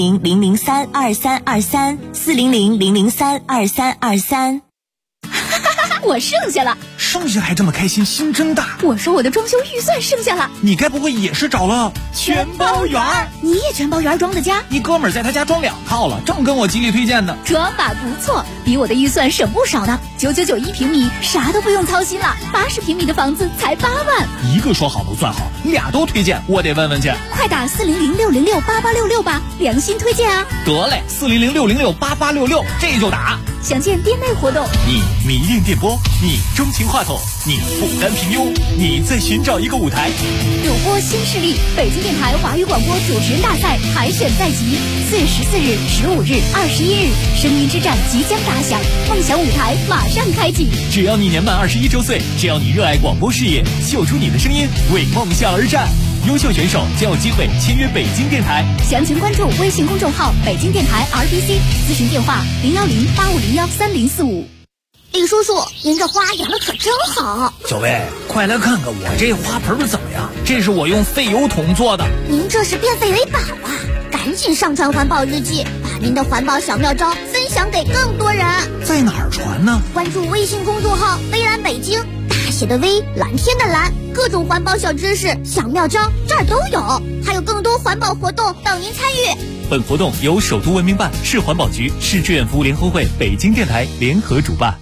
400-003-2323，400-003-2323。 我剩下了， 剩下还这么开心，心真大。 我说我的装修预算剩下了， 你该不会也是找了全包园？你也全包园装的家？ 一哥们儿在他家装2套了，正跟我极力推荐呢。 这法不错，比我的预算省不少呢。9991平米，啥都不用操心了。80平米的房子才8万。 一个说好不算好，俩都推荐，我得问问去。 快打400-606-8866吧，良心推荐啊！ 得嘞，400-606-8866，这就打。 详见店内活动。 你迷恋电波，你钟情话筒，你不甘平庸，你在寻找一个舞台。 主播新势力，北京电台华语广播主持人大赛海选在即，4月14日、15日、21日，声音之战即将打响，梦想舞台马上开启。 只要你年满21周岁，只要你热爱广播事业，秀出你的声音，为梦想而战。优秀选手将有机会签约北京电台。 详情关注微信公众号北京电台 RBC， 咨询电话010-8501-3045。 李叔叔，您这花养的可真好。 小薇，快来看看我这花盆怎么样？这是我用废油桶做的。 您这是变废为宝啊！赶紧上传环保日记，把您的环保小妙招分享给更多人。 在哪儿传呢？ 关注微信公众号微蓝北京，大写的微，蓝天的蓝，各种环保小知识、小妙招这儿都有，还有更多环保活动等您参与。 本活动由首都文明办、市环保局、市志愿服务联合会、北京电台联合主办。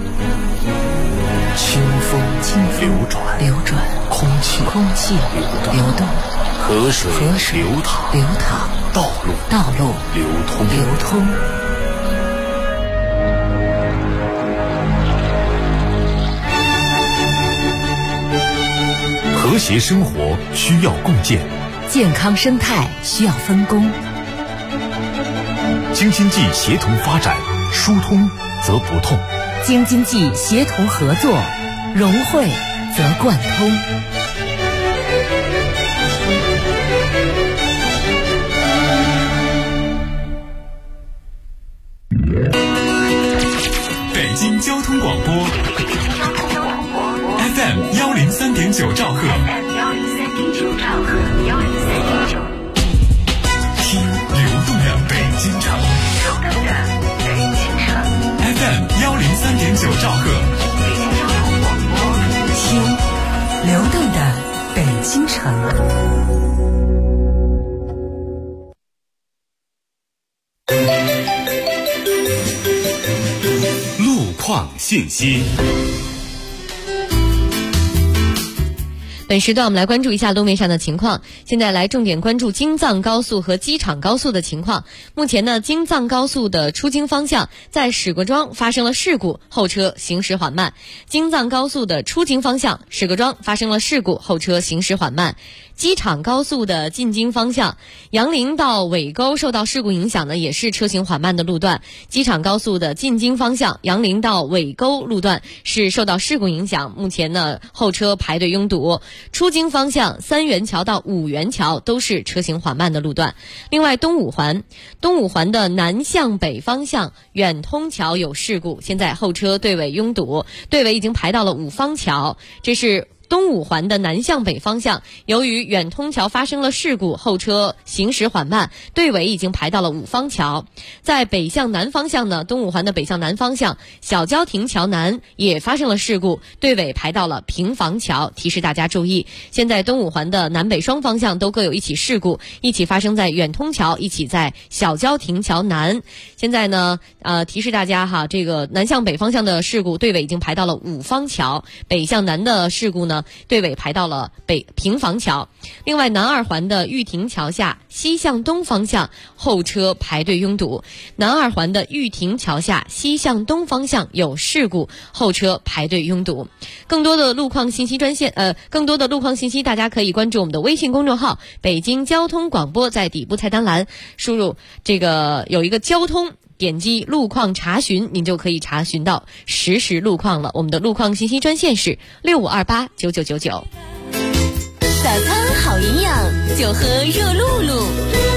清风流转，空气流动，河水流淌，道路流通。 和谐生活需要共建， 健康生态需要分工。 京津冀协同发展，疏通则不痛； 京津冀协同合作，融汇则贯通。 北京交通广播 FM 103.9兆赫，听流动的北京城。FM 103.9兆赫， 听流动的北京城。 路况信息。 本时段我们来关注一下路面上的情况。现在来重点关注京藏高速和机场高速的情况。目前呢，京藏高速的出京方向在史各庄发生了事故，后车行驶缓慢。京藏高速的出京方向史各庄发生了事故，后车行驶缓慢。机场高速的进京方向杨凌到尾沟受到事故影响呢，也是车行缓慢的路段。机场高速的进京方向杨凌到尾沟路段是受到事故影响，目前呢后车排队拥堵。出京方向三元桥到五元桥都是车行缓慢的路段。另外东五环的南向北方向远通桥有事故，现在后车队尾拥堵，队尾已经排到了五方桥。这是东五环的南向北方向，由于远通桥发生了事故，后车行驶缓慢，队尾已经排到了五方桥。在北向南方向呢，东五环的北向南方向小交亭桥南也发生了事故，队尾排到了平房桥，提示大家注意。现在东五环的南北双方向都各有一起事故，一起发生在远通桥，一起在小交亭桥南。现在呢提示大家哈，这个南向北方向的事故队尾已经排到了五方桥，北向南的事故呢队尾排到了平房桥。另外南二环的玉亭桥下西向东方向后车排队拥堵，南二环的玉亭桥下西向东方向有事故，后车排队拥堵。更多的路况信息大家可以关注我们的微信公众号北京交通广播，在底部菜单栏输入这个有一个交通，点击路况查询，您就可以查询到实时路况了。我们的路况信息专线是65289999。 早餐好营养，就喝热露露。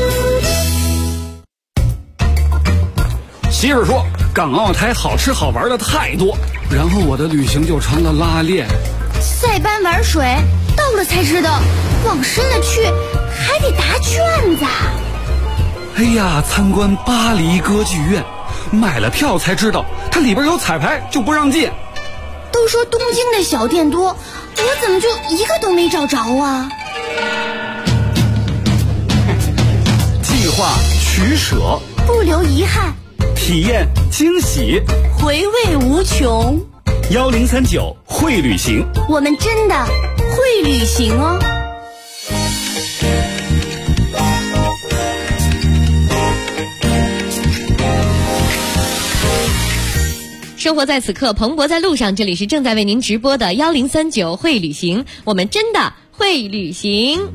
媳妇说港澳台好吃好玩的太多，然后我的旅行就成了拉练。 塞班玩水，到了才知道往深了去还得答卷子。 哎呀，参观巴黎歌剧院，买了票才知道它里边有彩排就不让进。 都说东京的小店多，我怎么就一个都没找着啊？ 计划取舍， 不留遗憾， 体验惊喜， 回味无穷。 1039会旅行， 我们真的会旅行哦。 生活在此刻，蓬勃在路上。这里是正在为您直播的1039会旅行，我们真的会旅行。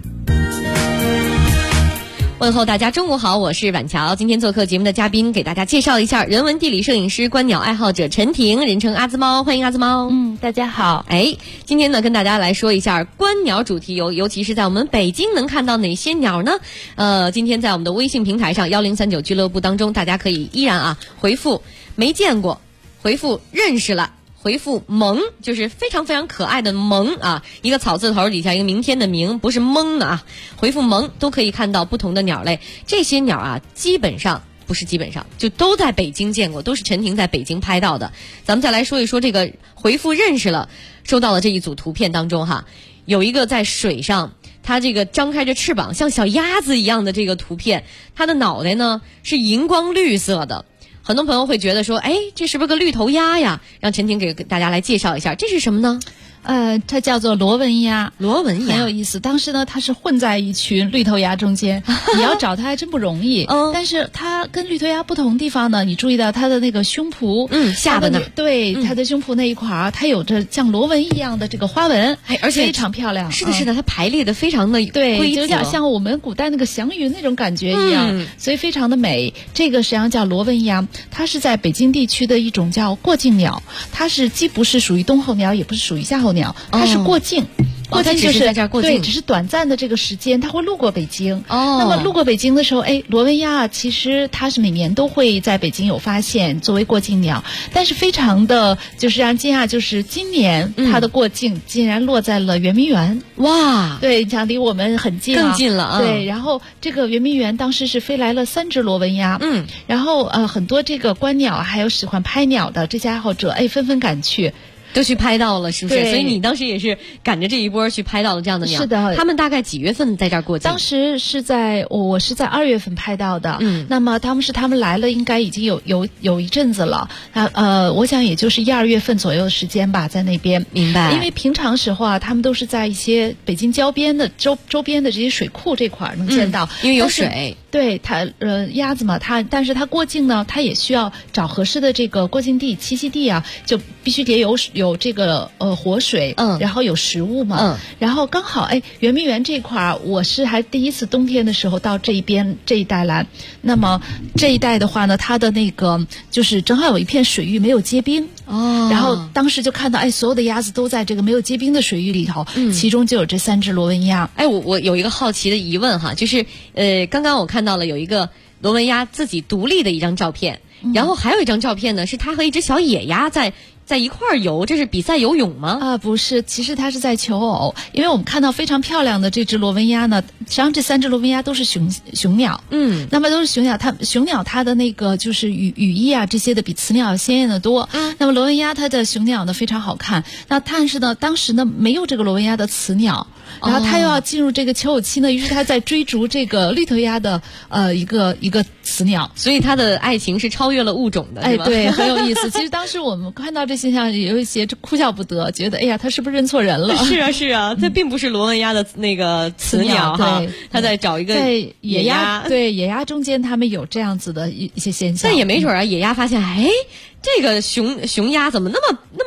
问候大家中午好，我是婉乔。今天做客节目的嘉宾，给大家介绍一下人文地理摄影师、观鸟爱好者陈婷，人称阿兹猫，欢迎阿兹猫。 大家好。 今天呢跟大家来说一下观鸟主题，尤其是在我们北京能看到哪些鸟呢？今天在我们的微信平台上1039俱乐部当中，大家可以依然回复没见过，回复认识了，回复萌，就是非常非常可爱的萌啊，一个草字头底下一个明天的明，不是蒙的啊，回复萌都可以看到不同的鸟类。这些鸟基本上就都在北京见过，都是陈婷在北京拍到的。咱们再来说一说这个回复认识了收到的这一组图片当中有一个在水上，它这个张开着翅膀像小鸭子一样的这个图片，它的脑袋呢是荧光绿色的。很多朋友会觉得说，这是不是个绿头鸭呀？让陈婷给大家来介绍一下，这是什么呢？ 它叫做罗纹鸭， 罗纹鸭很有意思。当时呢，它是混在一群绿头鸭中间，你要找它还真不容易。但是它跟绿头鸭不同地方呢，你注意到它的那个胸脯， 下巴呢？ 对，它的胸脯那一块它有着像罗纹一样的这个花纹， 而且非常漂亮。 是的，是的，它排列的非常的对， 规则， 有点像我们古代那个祥云那种感觉一样，所以非常的美。这个实际上叫罗纹鸭，它是在北京地区的一种叫过境鸟，它是既不是属于冬候鸟，也不是属于夏候鸟，它是过境。过境就是在这儿过境， 对，只是短暂的这个时间，它会路过北京。那么路过北京的时候，罗纹鸭其实它是每年都会在北京有发现，作为过境鸟。但是非常的就是让惊讶，就是今年它的过境竟然落在了圆明园。 哇， 对，你想离我们很近， 更近了。 对，然后这个圆明园当时是飞来了3只罗纹鸭。然后很多这个观鸟还有喜欢拍鸟的这些爱好者，纷纷赶去。 都去拍到了，是不是？所以你当时也是赶着这一波去拍到了这样的鸟。 是的， 他们大概几月份在这儿过境？ 当时是我是在2月份拍到的。那么他们来了，应该已经有一阵子了。我想也就是1、2月份左右的时间吧，在那边。 明白。 因为平常时候他们都是在一些北京郊边的周边的这些水库这块能见到， 因为有水。 对它鸭子嘛，但是它过境呢，它也需要找合适的这个过境地栖息地啊，就必须得有这个活水，然后有食物嘛，然后刚好圆明园这块我是还第一次冬天的时候到这一带来，那么这一带的话呢，它的那个就是正好有一片水域没有结冰。然后当时就看到所有的鸭子都在这个没有结冰的水域里头，其中就有这3只罗纹鸭。 我有一个好奇的疑问就是刚刚我看到了有一个罗纹鸭自己独立的一张照片，然后还有一张照片呢，是它和一只小野鸭在一块儿游，这是比赛游泳吗？ 不是，其实它是在求偶。因为我们看到非常漂亮的这只罗纹鸭呢，实际上这3只罗纹鸭都是雄鸟。那么都是雄鸟，雄鸟它的那个就是羽翼这些的比雌鸟要鲜艳的多。那么罗纹鸭它的雄鸟呢非常好看，但是呢当时呢没有这个罗纹鸭的雌鸟。然后它又要进入这个求偶期呢，于是它在追逐这个绿头鸭的一个雌鸟， 所以它的爱情是超越了物种的，是吧？ 对，很有意思。其实当时我们看到这现象，有一些哭笑不得，觉得它是不是认错人了？ 是啊，它并不是罗纹鸭的那个雌鸟哈，它在找一个野鸭。 对，野鸭中间他们有这样子的一些现象， 但也没准野鸭发现这个雄鸭怎么那么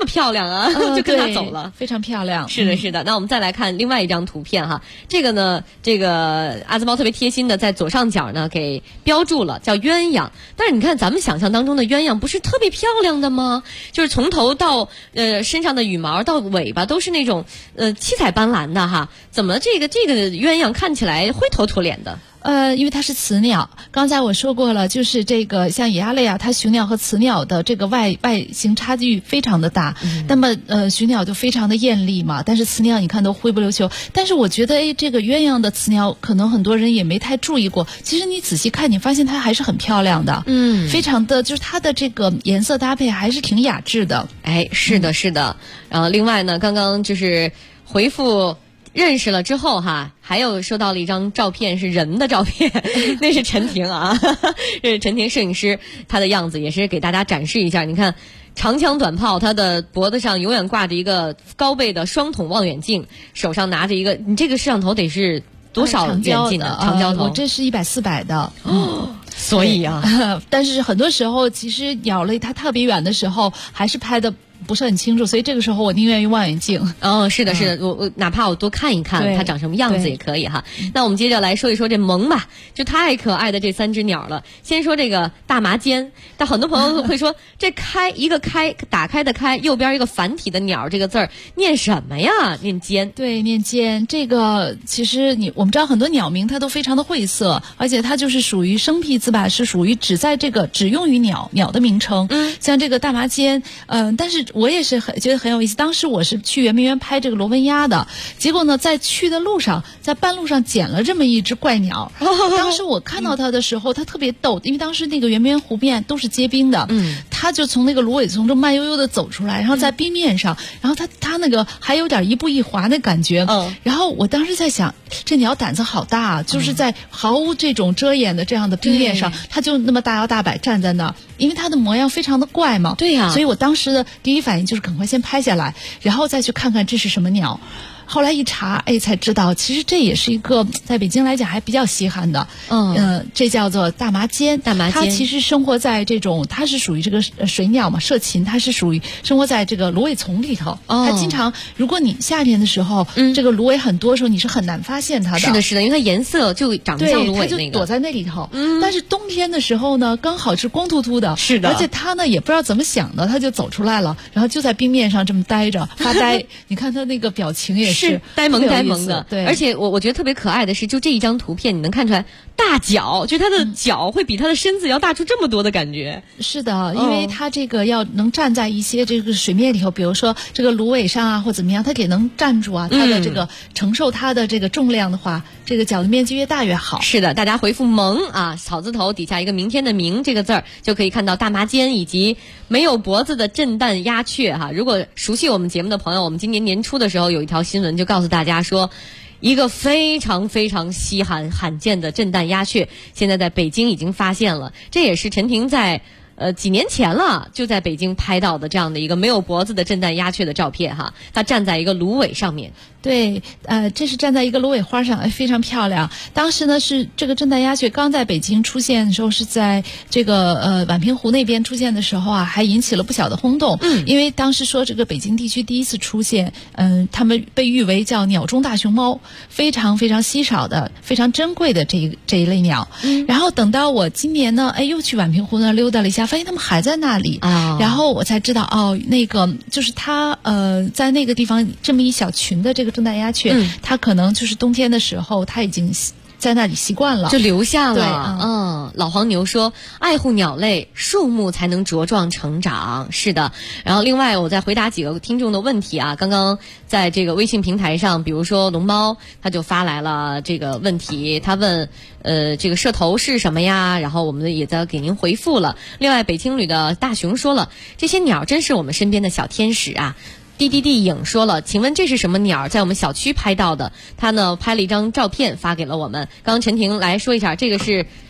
么漂亮啊，就跟他走了， 非常漂亮。 是的，是的。那我们再来看另外一张图片哈，这个呢，这个阿兹猫特别贴心的在左上角呢给标注了，叫鸳鸯。但是你看咱们想象当中的鸳鸯不是特别漂亮的吗？就是从头到身上的羽毛到尾巴都是那种七彩斑斓的哈，怎么这个鸳鸯看起来灰头土脸的？ 因为它是雌鸟，刚才我说过了，就是这个像野鸭类啊，它雄鸟和雌鸟的这个外形差距非常的大。那么雄鸟就非常的艳丽嘛，但是雌鸟你看都灰不溜秋。但是我觉得这个鸳鸯的雌鸟可能很多人也没太注意过，其实你仔细看，你发现它还是很漂亮的，非常的就是它的这个颜色搭配还是挺雅致的。 哎，是的，是的。然后另外呢，刚刚就是回复认识了之后哈，还有收到了一张照片，是人的照片，那是陈婷啊，这是陈婷摄影师，她的样子也是给大家展示一下。你看，长枪短炮，他的脖子上永远挂着一个高倍的双筒望远镜，手上拿着一个，你这个摄像头得是多少远近的长焦头？ 我这是100-400的。 所以啊， 但是很多时候其实鸟类它特别远的时候还是拍的不是很清楚，所以这个时候我宁愿用望远镜。 是的，是的，我哪怕我多看一看它长什么样子也可以哈。那我们接着来说一说这萌吧，就太可爱的这3只鸟了。先说这个大麻尖，但很多朋友会说这打开的开，右边一个繁体的鸟这个字儿念什么呀？念尖。 对，念尖。这个其实我们知道很多鸟名它都非常的晦涩，而且它就是属于生僻字吧，是属于只用于鸟的名称。像这个大麻尖，但是我也是觉得很有意思。当时我是去圆明园拍这个罗纹鸭的，结果呢，在去的路上，在半路上捡了这么一只怪鸟。当时我看到它的时候，它特别逗，因为当时那个圆明园湖面都是结冰的，它就从那个芦苇丛中慢悠悠的走出来，然后在冰面上，然后它那个还有点一步一滑的感觉。然后我当时在想，这鸟胆子好大啊，就是在毫无这种遮掩的这样的冰面上，它就那么大摇大摆站在那儿，因为它的模样非常的怪嘛。 对呀， 所以我当时的第一反应就是赶快先拍下来，然后再去看看这是什么鸟。后来一查，才知道其实这也是一个在北京来讲还比较稀罕的，这叫做大麻尖。它其实生活在这种，它是属于这个水鸟嘛，社禽，它是属于生活在这个芦苇丛里头。它经常，如果你夏天的时候，这个芦苇很多的时候，你是很难发现它的。 是的，是的，因为它颜色就长得像芦苇那个。 它就躲在那里头。但是冬天的时候呢，刚好是光秃秃的。 是的。 而且它呢也不知道怎么想的，它就走出来了，然后就在冰面上这么待着发呆。你看它那个表情也是呆萌的。 对， 而且我觉得特别可爱的是，就这一张图片你能看出来大脚，就它的脚会比它的身子要大出这么多的感觉。 是的，因为它这个要能站在一些这个水面里头，比如说这个芦苇上啊或怎么样，它也能站住啊，它的这个承受它的这个重量的话，这个脚的面积越大越好。 是的，大家回复萌啊，草字头底下一个明天的明这个字儿，就可以看到大麻尖以及没有脖子的震旦鸦雀哈。如果熟悉我们节目的朋友，我们今年年初的时候有一条新闻就告诉大家说，一个非常非常罕见的震旦鸦雀，现在在北京已经发现了。这也是陈婷在几年前了就在北京拍到的这样的一个没有脖子的震旦鸦雀的照片哈，它站在一个芦苇上面。 对，这是站在一个芦苇花上，非常漂亮。当时呢是这个震旦鸦雀刚在北京出现的时候，是在这个宛平湖那边出现的时候啊，还引起了不小的轰动。因为当时说这个北京地区第一次出现，他们被誉为叫鸟中大熊猫，非常非常稀少的、非常珍贵的这一类鸟。然后等到我今年呢，又去宛平湖那溜达了一下，发现他们还在那里。然后我才知道，那个就是它在那个地方这么一小群的这个震旦鸦雀，它可能就是冬天的时候，它已经在那里习惯了， 就留下了。 对， 老黄牛说，爱护鸟类，树木才能茁壮成长。是的。然后另外我再回答几个听众的问题啊，刚刚在这个微信平台上，比如说龙猫他就发来了这个问题，他问这个射头是什么呀？然后我们也在给您回复了。另外北青旅的大熊说了，这些鸟真是我们身边的小天使啊。滴滴滴影说了，请问这是什么鸟？在我们小区拍到的，他呢拍了一张照片发给了我们。刚刚陈婷来说一下，这个是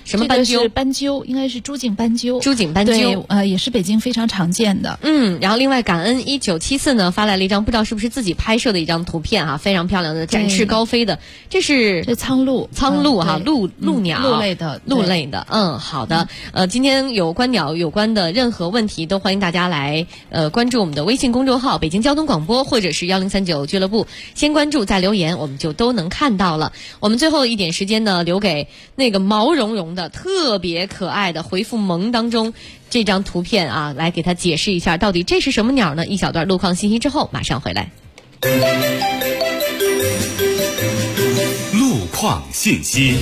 什么斑鸠？ 这个是斑鸠，应该是珠颈斑鸠。 珠颈斑鸠， 对，也是北京非常常见的。 然后另外感恩1974呢发来了一张不知道是不是自己拍摄的一张图片哈，非常漂亮的展翅高飞的，这苍鹭哈，鹭鸟， 鹭类的， 好的，今天有观鸟有关的任何问题都欢迎大家来关注我们的微信公众号北京交通广播或者是1039俱乐部，先关注再留言，我们就都能看到了。我们最后一点时间呢留给那个毛茸茸的特别可爱的回复萌当中这张图片啊，来给他解释一下到底这是什么鸟呢？一小段路况信息之后马上回来。 路况信息。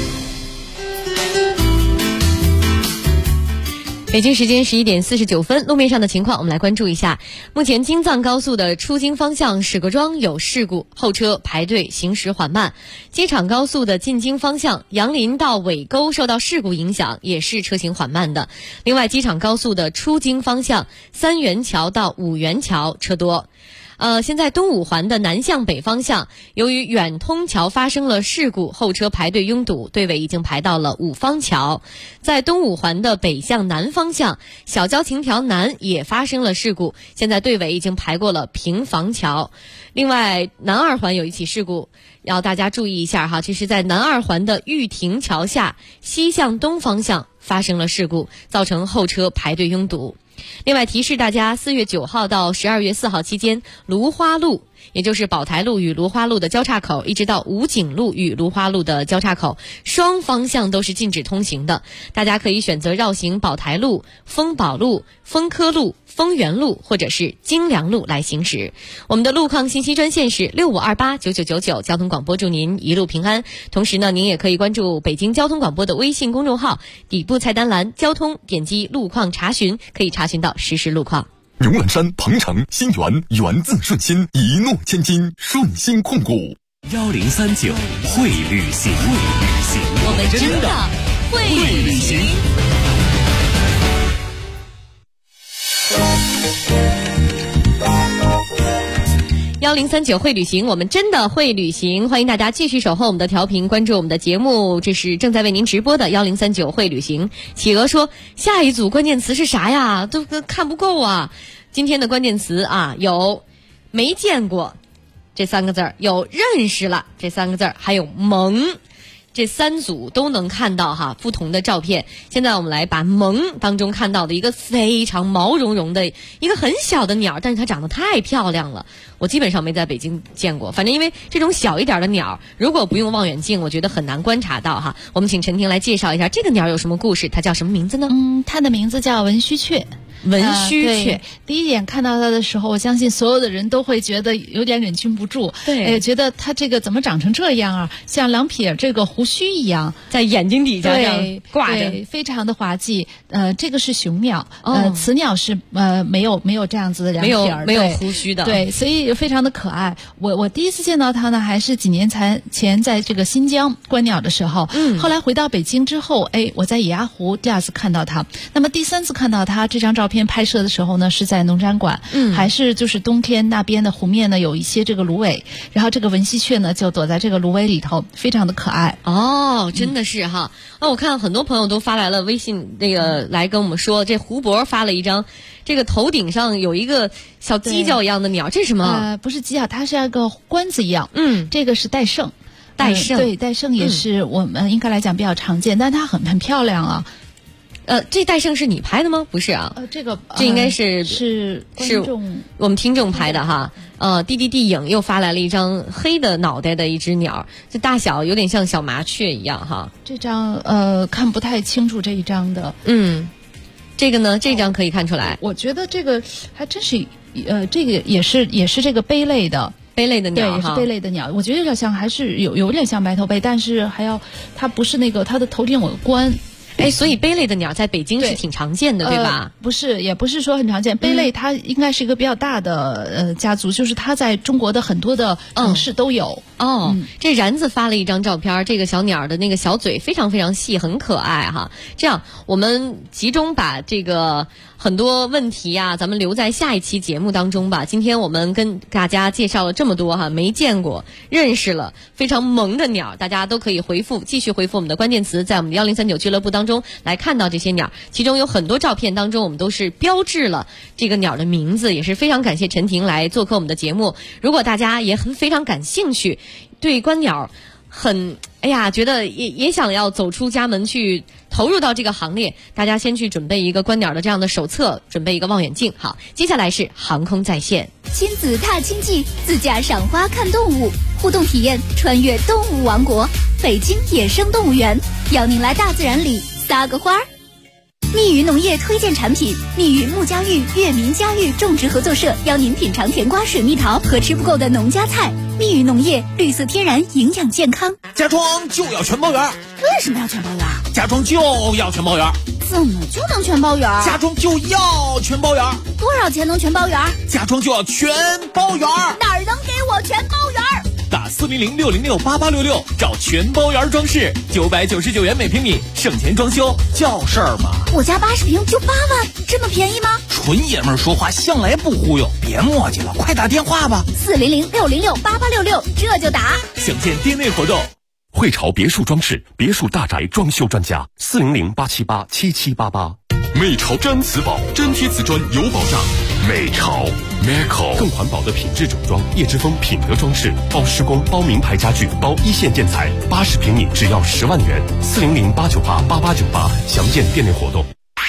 北京时间11点49分，路面上的情况我们来关注一下。目前京藏高速的出京方向史各庄有事故，后车排队行驶缓慢。机场高速的进京方向杨林到尾沟受到事故影响，也是车行缓慢的。另外，机场高速的出京方向三元桥到五元桥车多。现在东五环的南向北方向，由于远通桥发生了事故，后车排队拥堵，队尾已经排到了五方桥。在东五环的北向南方向，小交情条南也发生了事故，现在队尾已经排过了平房桥。另外，南二环有一起事故，要大家注意一下哈，这是在南二环的玉亭桥下西向东方向发生了事故，造成后车排队拥堵。另外提示大家，4月9号到12月4号期间，芦花路也就是宝台路与芦花路的交叉口，一直到武警路与芦花路的交叉口，双方向都是禁止通行的。大家可以选择绕行宝台路、丰宝路、丰科路、丰源路或者是京良路来行驶。我们的路况信息专线是65289999，交通广播祝您一路平安。同时呢，您也可以关注北京交通广播的微信公众号，底部菜单栏交通，点击路况查询，可以查询到实时路况。 牛栏山、鹏城、新源，源自顺心，一诺千金，顺心控股。 1039会旅行， 我们真的会旅行。 1039会旅行，我们真的会旅行。欢迎大家继续守候我们的调频，关注我们的节目，这是正在为您直播的1039会旅行。企鹅说下一组关键词是啥呀？都看不够啊。今天的关键词啊，有没见过这3个字儿，有认识了这3个字儿，还有萌。这3组都能看到哈不同的照片。现在我们来把萌当中看到的一个非常毛茸茸的一个很小的鸟，但是它长得太漂亮了，我基本上没在北京见过。反正因为这种小一点的鸟，如果不用望远镜，我觉得很难观察到哈。我们请陈婷来介绍一下这个鸟有什么故事，它叫什么名字呢？ 它的名字叫文须雀。 文须雀， 第一眼看到它的时候，我相信所有的人都会觉得有点忍俊不住。 对， 觉得它这个怎么长成这样啊？像2撇这个胡须一样， 在眼睛底下这样挂着， 非常的滑稽。这个是雄鸟，雌鸟是没有这样子的2撇， 没有胡须的。 对，所以非常的可爱。我第一次见到它呢，还是几年前在这个新疆观鸟的时候。后来回到北京之后，我在野鸭湖第2次看到它。那么第3次看到它，这张照片拍摄的时候呢，是在农展馆，还是就是冬天那边的湖面呢有一些这个芦苇，然后这个文溪雀呢就躲在这个芦苇里头，非常的可爱。 真的是哈。我看很多朋友都发来了微信那个来跟我们说，这胡博发了一张，这个头顶上有一个小犄角一样的鸟，这是什么？ 不是犄角，它是一个冠子一样。这个是戴胜。对，戴胜也是我们应该来讲比较常见，但它很漂亮啊。 这戴胜是你拍的吗？不是啊，这应该是我们听众拍的哈。地影又发来了一张黑的脑袋的一只鸟，这大小有点像小麻雀一样哈。 这张看不太清楚这一张的。 这个呢，这张可以看出来。 我觉得这个还真是这个也是这个杯类的鸟， 对，也是杯类的鸟。我觉得有点像，还是有点像白头杯，但是它不是那个，它的头顶有个冠。 所以杯类的鸟在北京是挺常见的，对吧？ 不是，也不是说很常见。杯类它应该是一个比较大的家族，就是它在中国的很多的城市都有。 哦，这然子发了一张照片，这个小鸟的那个小嘴非常非常细，很可爱哈。这样，我们集中把这个很多问题啊，咱们留在下一期节目当中吧。今天我们跟大家介绍了这么多哈，没见过、认识了非常萌的鸟，大家都可以继续回复我们的关键词，在我们的1039俱乐部当中来看到这些鸟。其中有很多照片当中，我们都是标志了这个鸟的名字，也是非常感谢陈婷来做客我们的节目。如果大家也非常感兴趣，对观鸟觉得也想要走出家门去投入到这个行列，大家先去准备一个观鸟的这样的手册，准备一个望远镜。好，接下来是航空在线， 亲子踏青记，自驾赏花看动物，互动体验穿越动物王国，北京野生动物园，邀您来大自然里撒个花。蜜语农业推荐产品，蜜语木家育悦民家育种植合作社邀您品尝甜瓜、水蜜桃和吃不够的农家菜。蜜语农业，绿色天然，营养健康。 家装就要全包圆。 为什么要全包圆？ 家装就要全包圆。 怎么就能全包圆？ 家装就要全包圆。 多少钱能全包圆？ 家装就要全包圆。 哪儿能给我全包圆？ 打400-606-8866找全包圆装饰，999元每平米，省钱装修叫事儿吗？ 我家80平就8万，这么便宜吗？ 纯爷们儿说话向来不忽悠，别磨叽了，快打电话吧。 400-606-8866，这就打。 省钱店内活动。 汇潮别墅装饰，别墅大宅装修专家，400-878-7788。 美潮毡瓷宝，粘贴瓷砖有保障。美潮 Meco 更环保的品质整装，叶之峰品德装饰，包施工、包名牌家具、包一线建材，80平米只要10万元，400-898-8898，详见店内活动。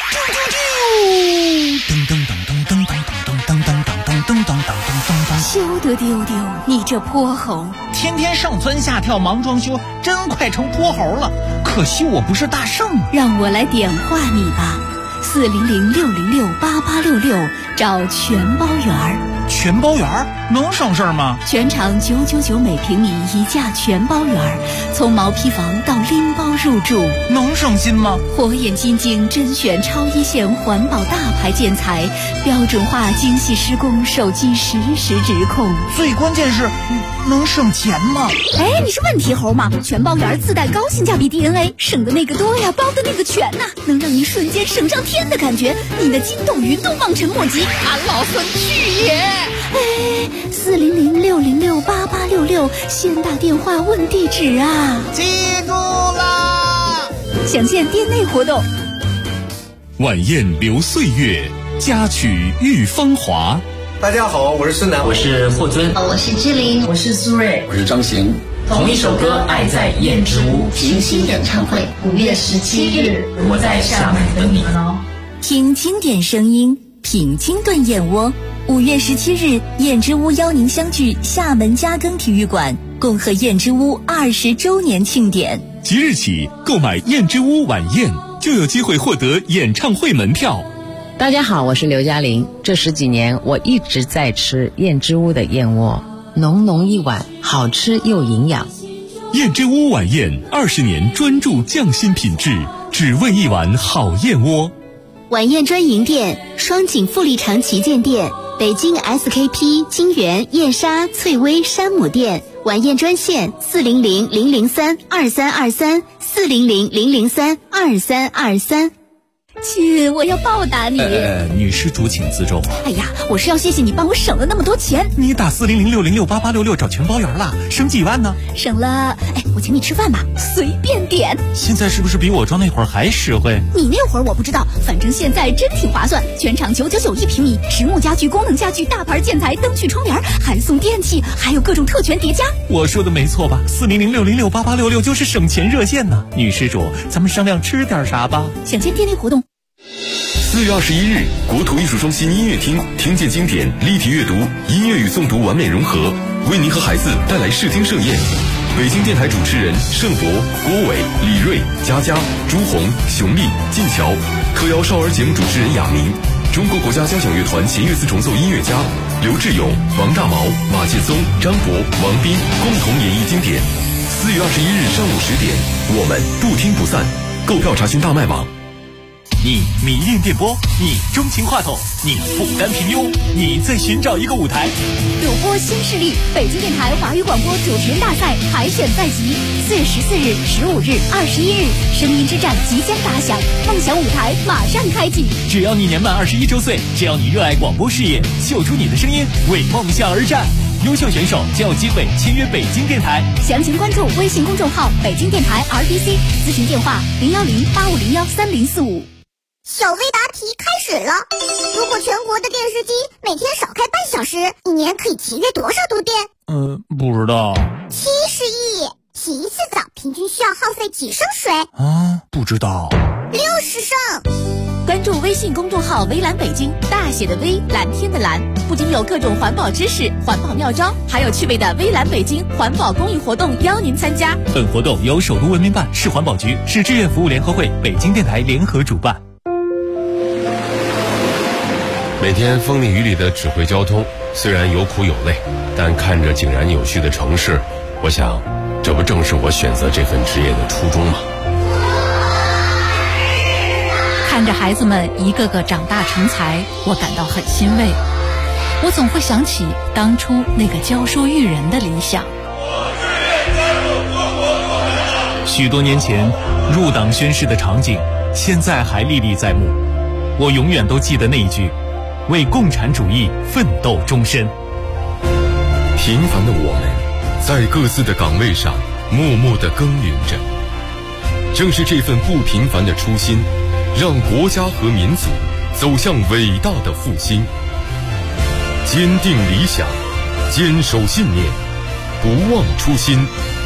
噔噔噔噔噔噔噔噔噔噔噔噔噔噔噔。 休得丢丢，你这泼猴！ 天天上蹿下跳忙装修，真快成泼猴了。可惜我不是大圣， 让我来点化你吧。400-606-8866，找全包圆儿。 全包圆儿能省事儿吗？ 全场999每平米一价全包圆儿，从毛坯房到拎包入住， 能省心吗？ 火眼金睛甄选超一线环保大牌建材，标准化精细施工，手机实时直控。 最关键是能省钱吗？ 哎，你是问题猴吗？全包圆儿自带高性价比 DNA， 省的那个多呀，包的那个全呐，能让你瞬间省上天的感觉，你的筋斗云都望尘莫及。俺老孙去也！哎，400-606-8866，先打电话问地址啊！ 记住啦！ 详见店内活动。 晚宴留岁月，佳曲遇芳华。 大家好，我是孙楠， 我是霍尊， 我是志玲， 我是苏芮， 我是张行。 同一首歌《爱在燕之屋》 平行演唱会5月17日， 我在厦门等你们哦。 听经典声音，品清炖燕窝。5月17日，燕之屋邀您相聚厦门嘉庚体育馆，恭贺燕之屋20周年庆典。 即日起购买燕之屋晚宴，就有机会获得演唱会门票。 大家好，我是刘嘉玲。这10几年，我一直在吃燕之屋的燕窝，浓浓一碗，好吃又营养。 燕之屋晚宴20年专注匠心品质，只为一碗好燕窝。 晚宴专营店：双井富力城旗舰店、北京 SKP 金源燕莎翠微山姆店。晚宴专线400-003-2323 400-003-2323。 亲，我要报答你。 女施主请自重。 哎呀，我是要谢谢你帮我省了那么多钱。 你打400-606-8866找全包圆了，省几万呢？ 省了，哎，我请你吃饭吧，随便点。 现在是不是比我装那会儿还实惠？ 你那会儿我不知道，反正现在真挺划算。全场999一平米，实木家具、功能家具、大牌建材、灯具、窗帘，还送电器，还有各种特权叠加。 我说的没错吧？400-606-8866就是省钱热线呢。女施主，咱们商量吃点啥吧？ 详见店内活动。 4月21日，国土艺术中心音乐厅听见经典，立体阅读，音乐与诵读完美融合，为您和孩子带来视听盛宴。北京电台主持人盛博、郭伟、李锐、佳佳、朱红、熊丽、晋桥，特邀少儿节目主持人雅明，中国国家交响乐团弦乐四重奏音乐家刘志勇、王大毛、马劲松、张博、王斌共同演绎经典。4月21日上午10点，我们不听不散。购票查询大麦网。 你迷恋电波，你钟情话筒，你不甘平庸，你在寻找一个舞台。 主播新势力，北京电台华语广播主持人大赛海选在即，4月14日、15日、21日，声音之战即将打响，梦想舞台马上开启。 只要你年满21周岁，只要你热爱广播事业，秀出你的声音，为梦想而战。优秀选手将有机会签约北京电台。 详情关注微信公众号北京电台 RDC， 咨询电话010-8501-3045。 小微答题开始了。如果全国的电视机每天少开半小时，一年可以节约多少度电？ 不知道。 70亿。洗一次澡平均需要耗费几升水？ 不知道。 60升。 关注微信公众号微蓝北京，大写的微，蓝天的蓝，不仅有各种环保知识、环保妙招，还有趣味的微蓝北京环保公益活动邀您参加。 本活动由首都文明办、市环保局、市志愿服务联合会、北京电台联合主办。 每天风里雨里的指挥交通，虽然有苦有累，但看着井然有序的城市，我想，这不正是我选择这份职业的初衷吗？ 看着孩子们一个个长大成才，我感到很欣慰。我总会想起当初那个教书育人的理想。 许多年前入党宣誓的场景，现在还历历在目。我永远都记得那一句：为共产主义奋斗终身。 平凡的我们，在各自的岗位上默默地耕耘着。正是这份不平凡的初心，让国家和民族走向伟大的复兴。坚定理想，坚守信念，不忘初心，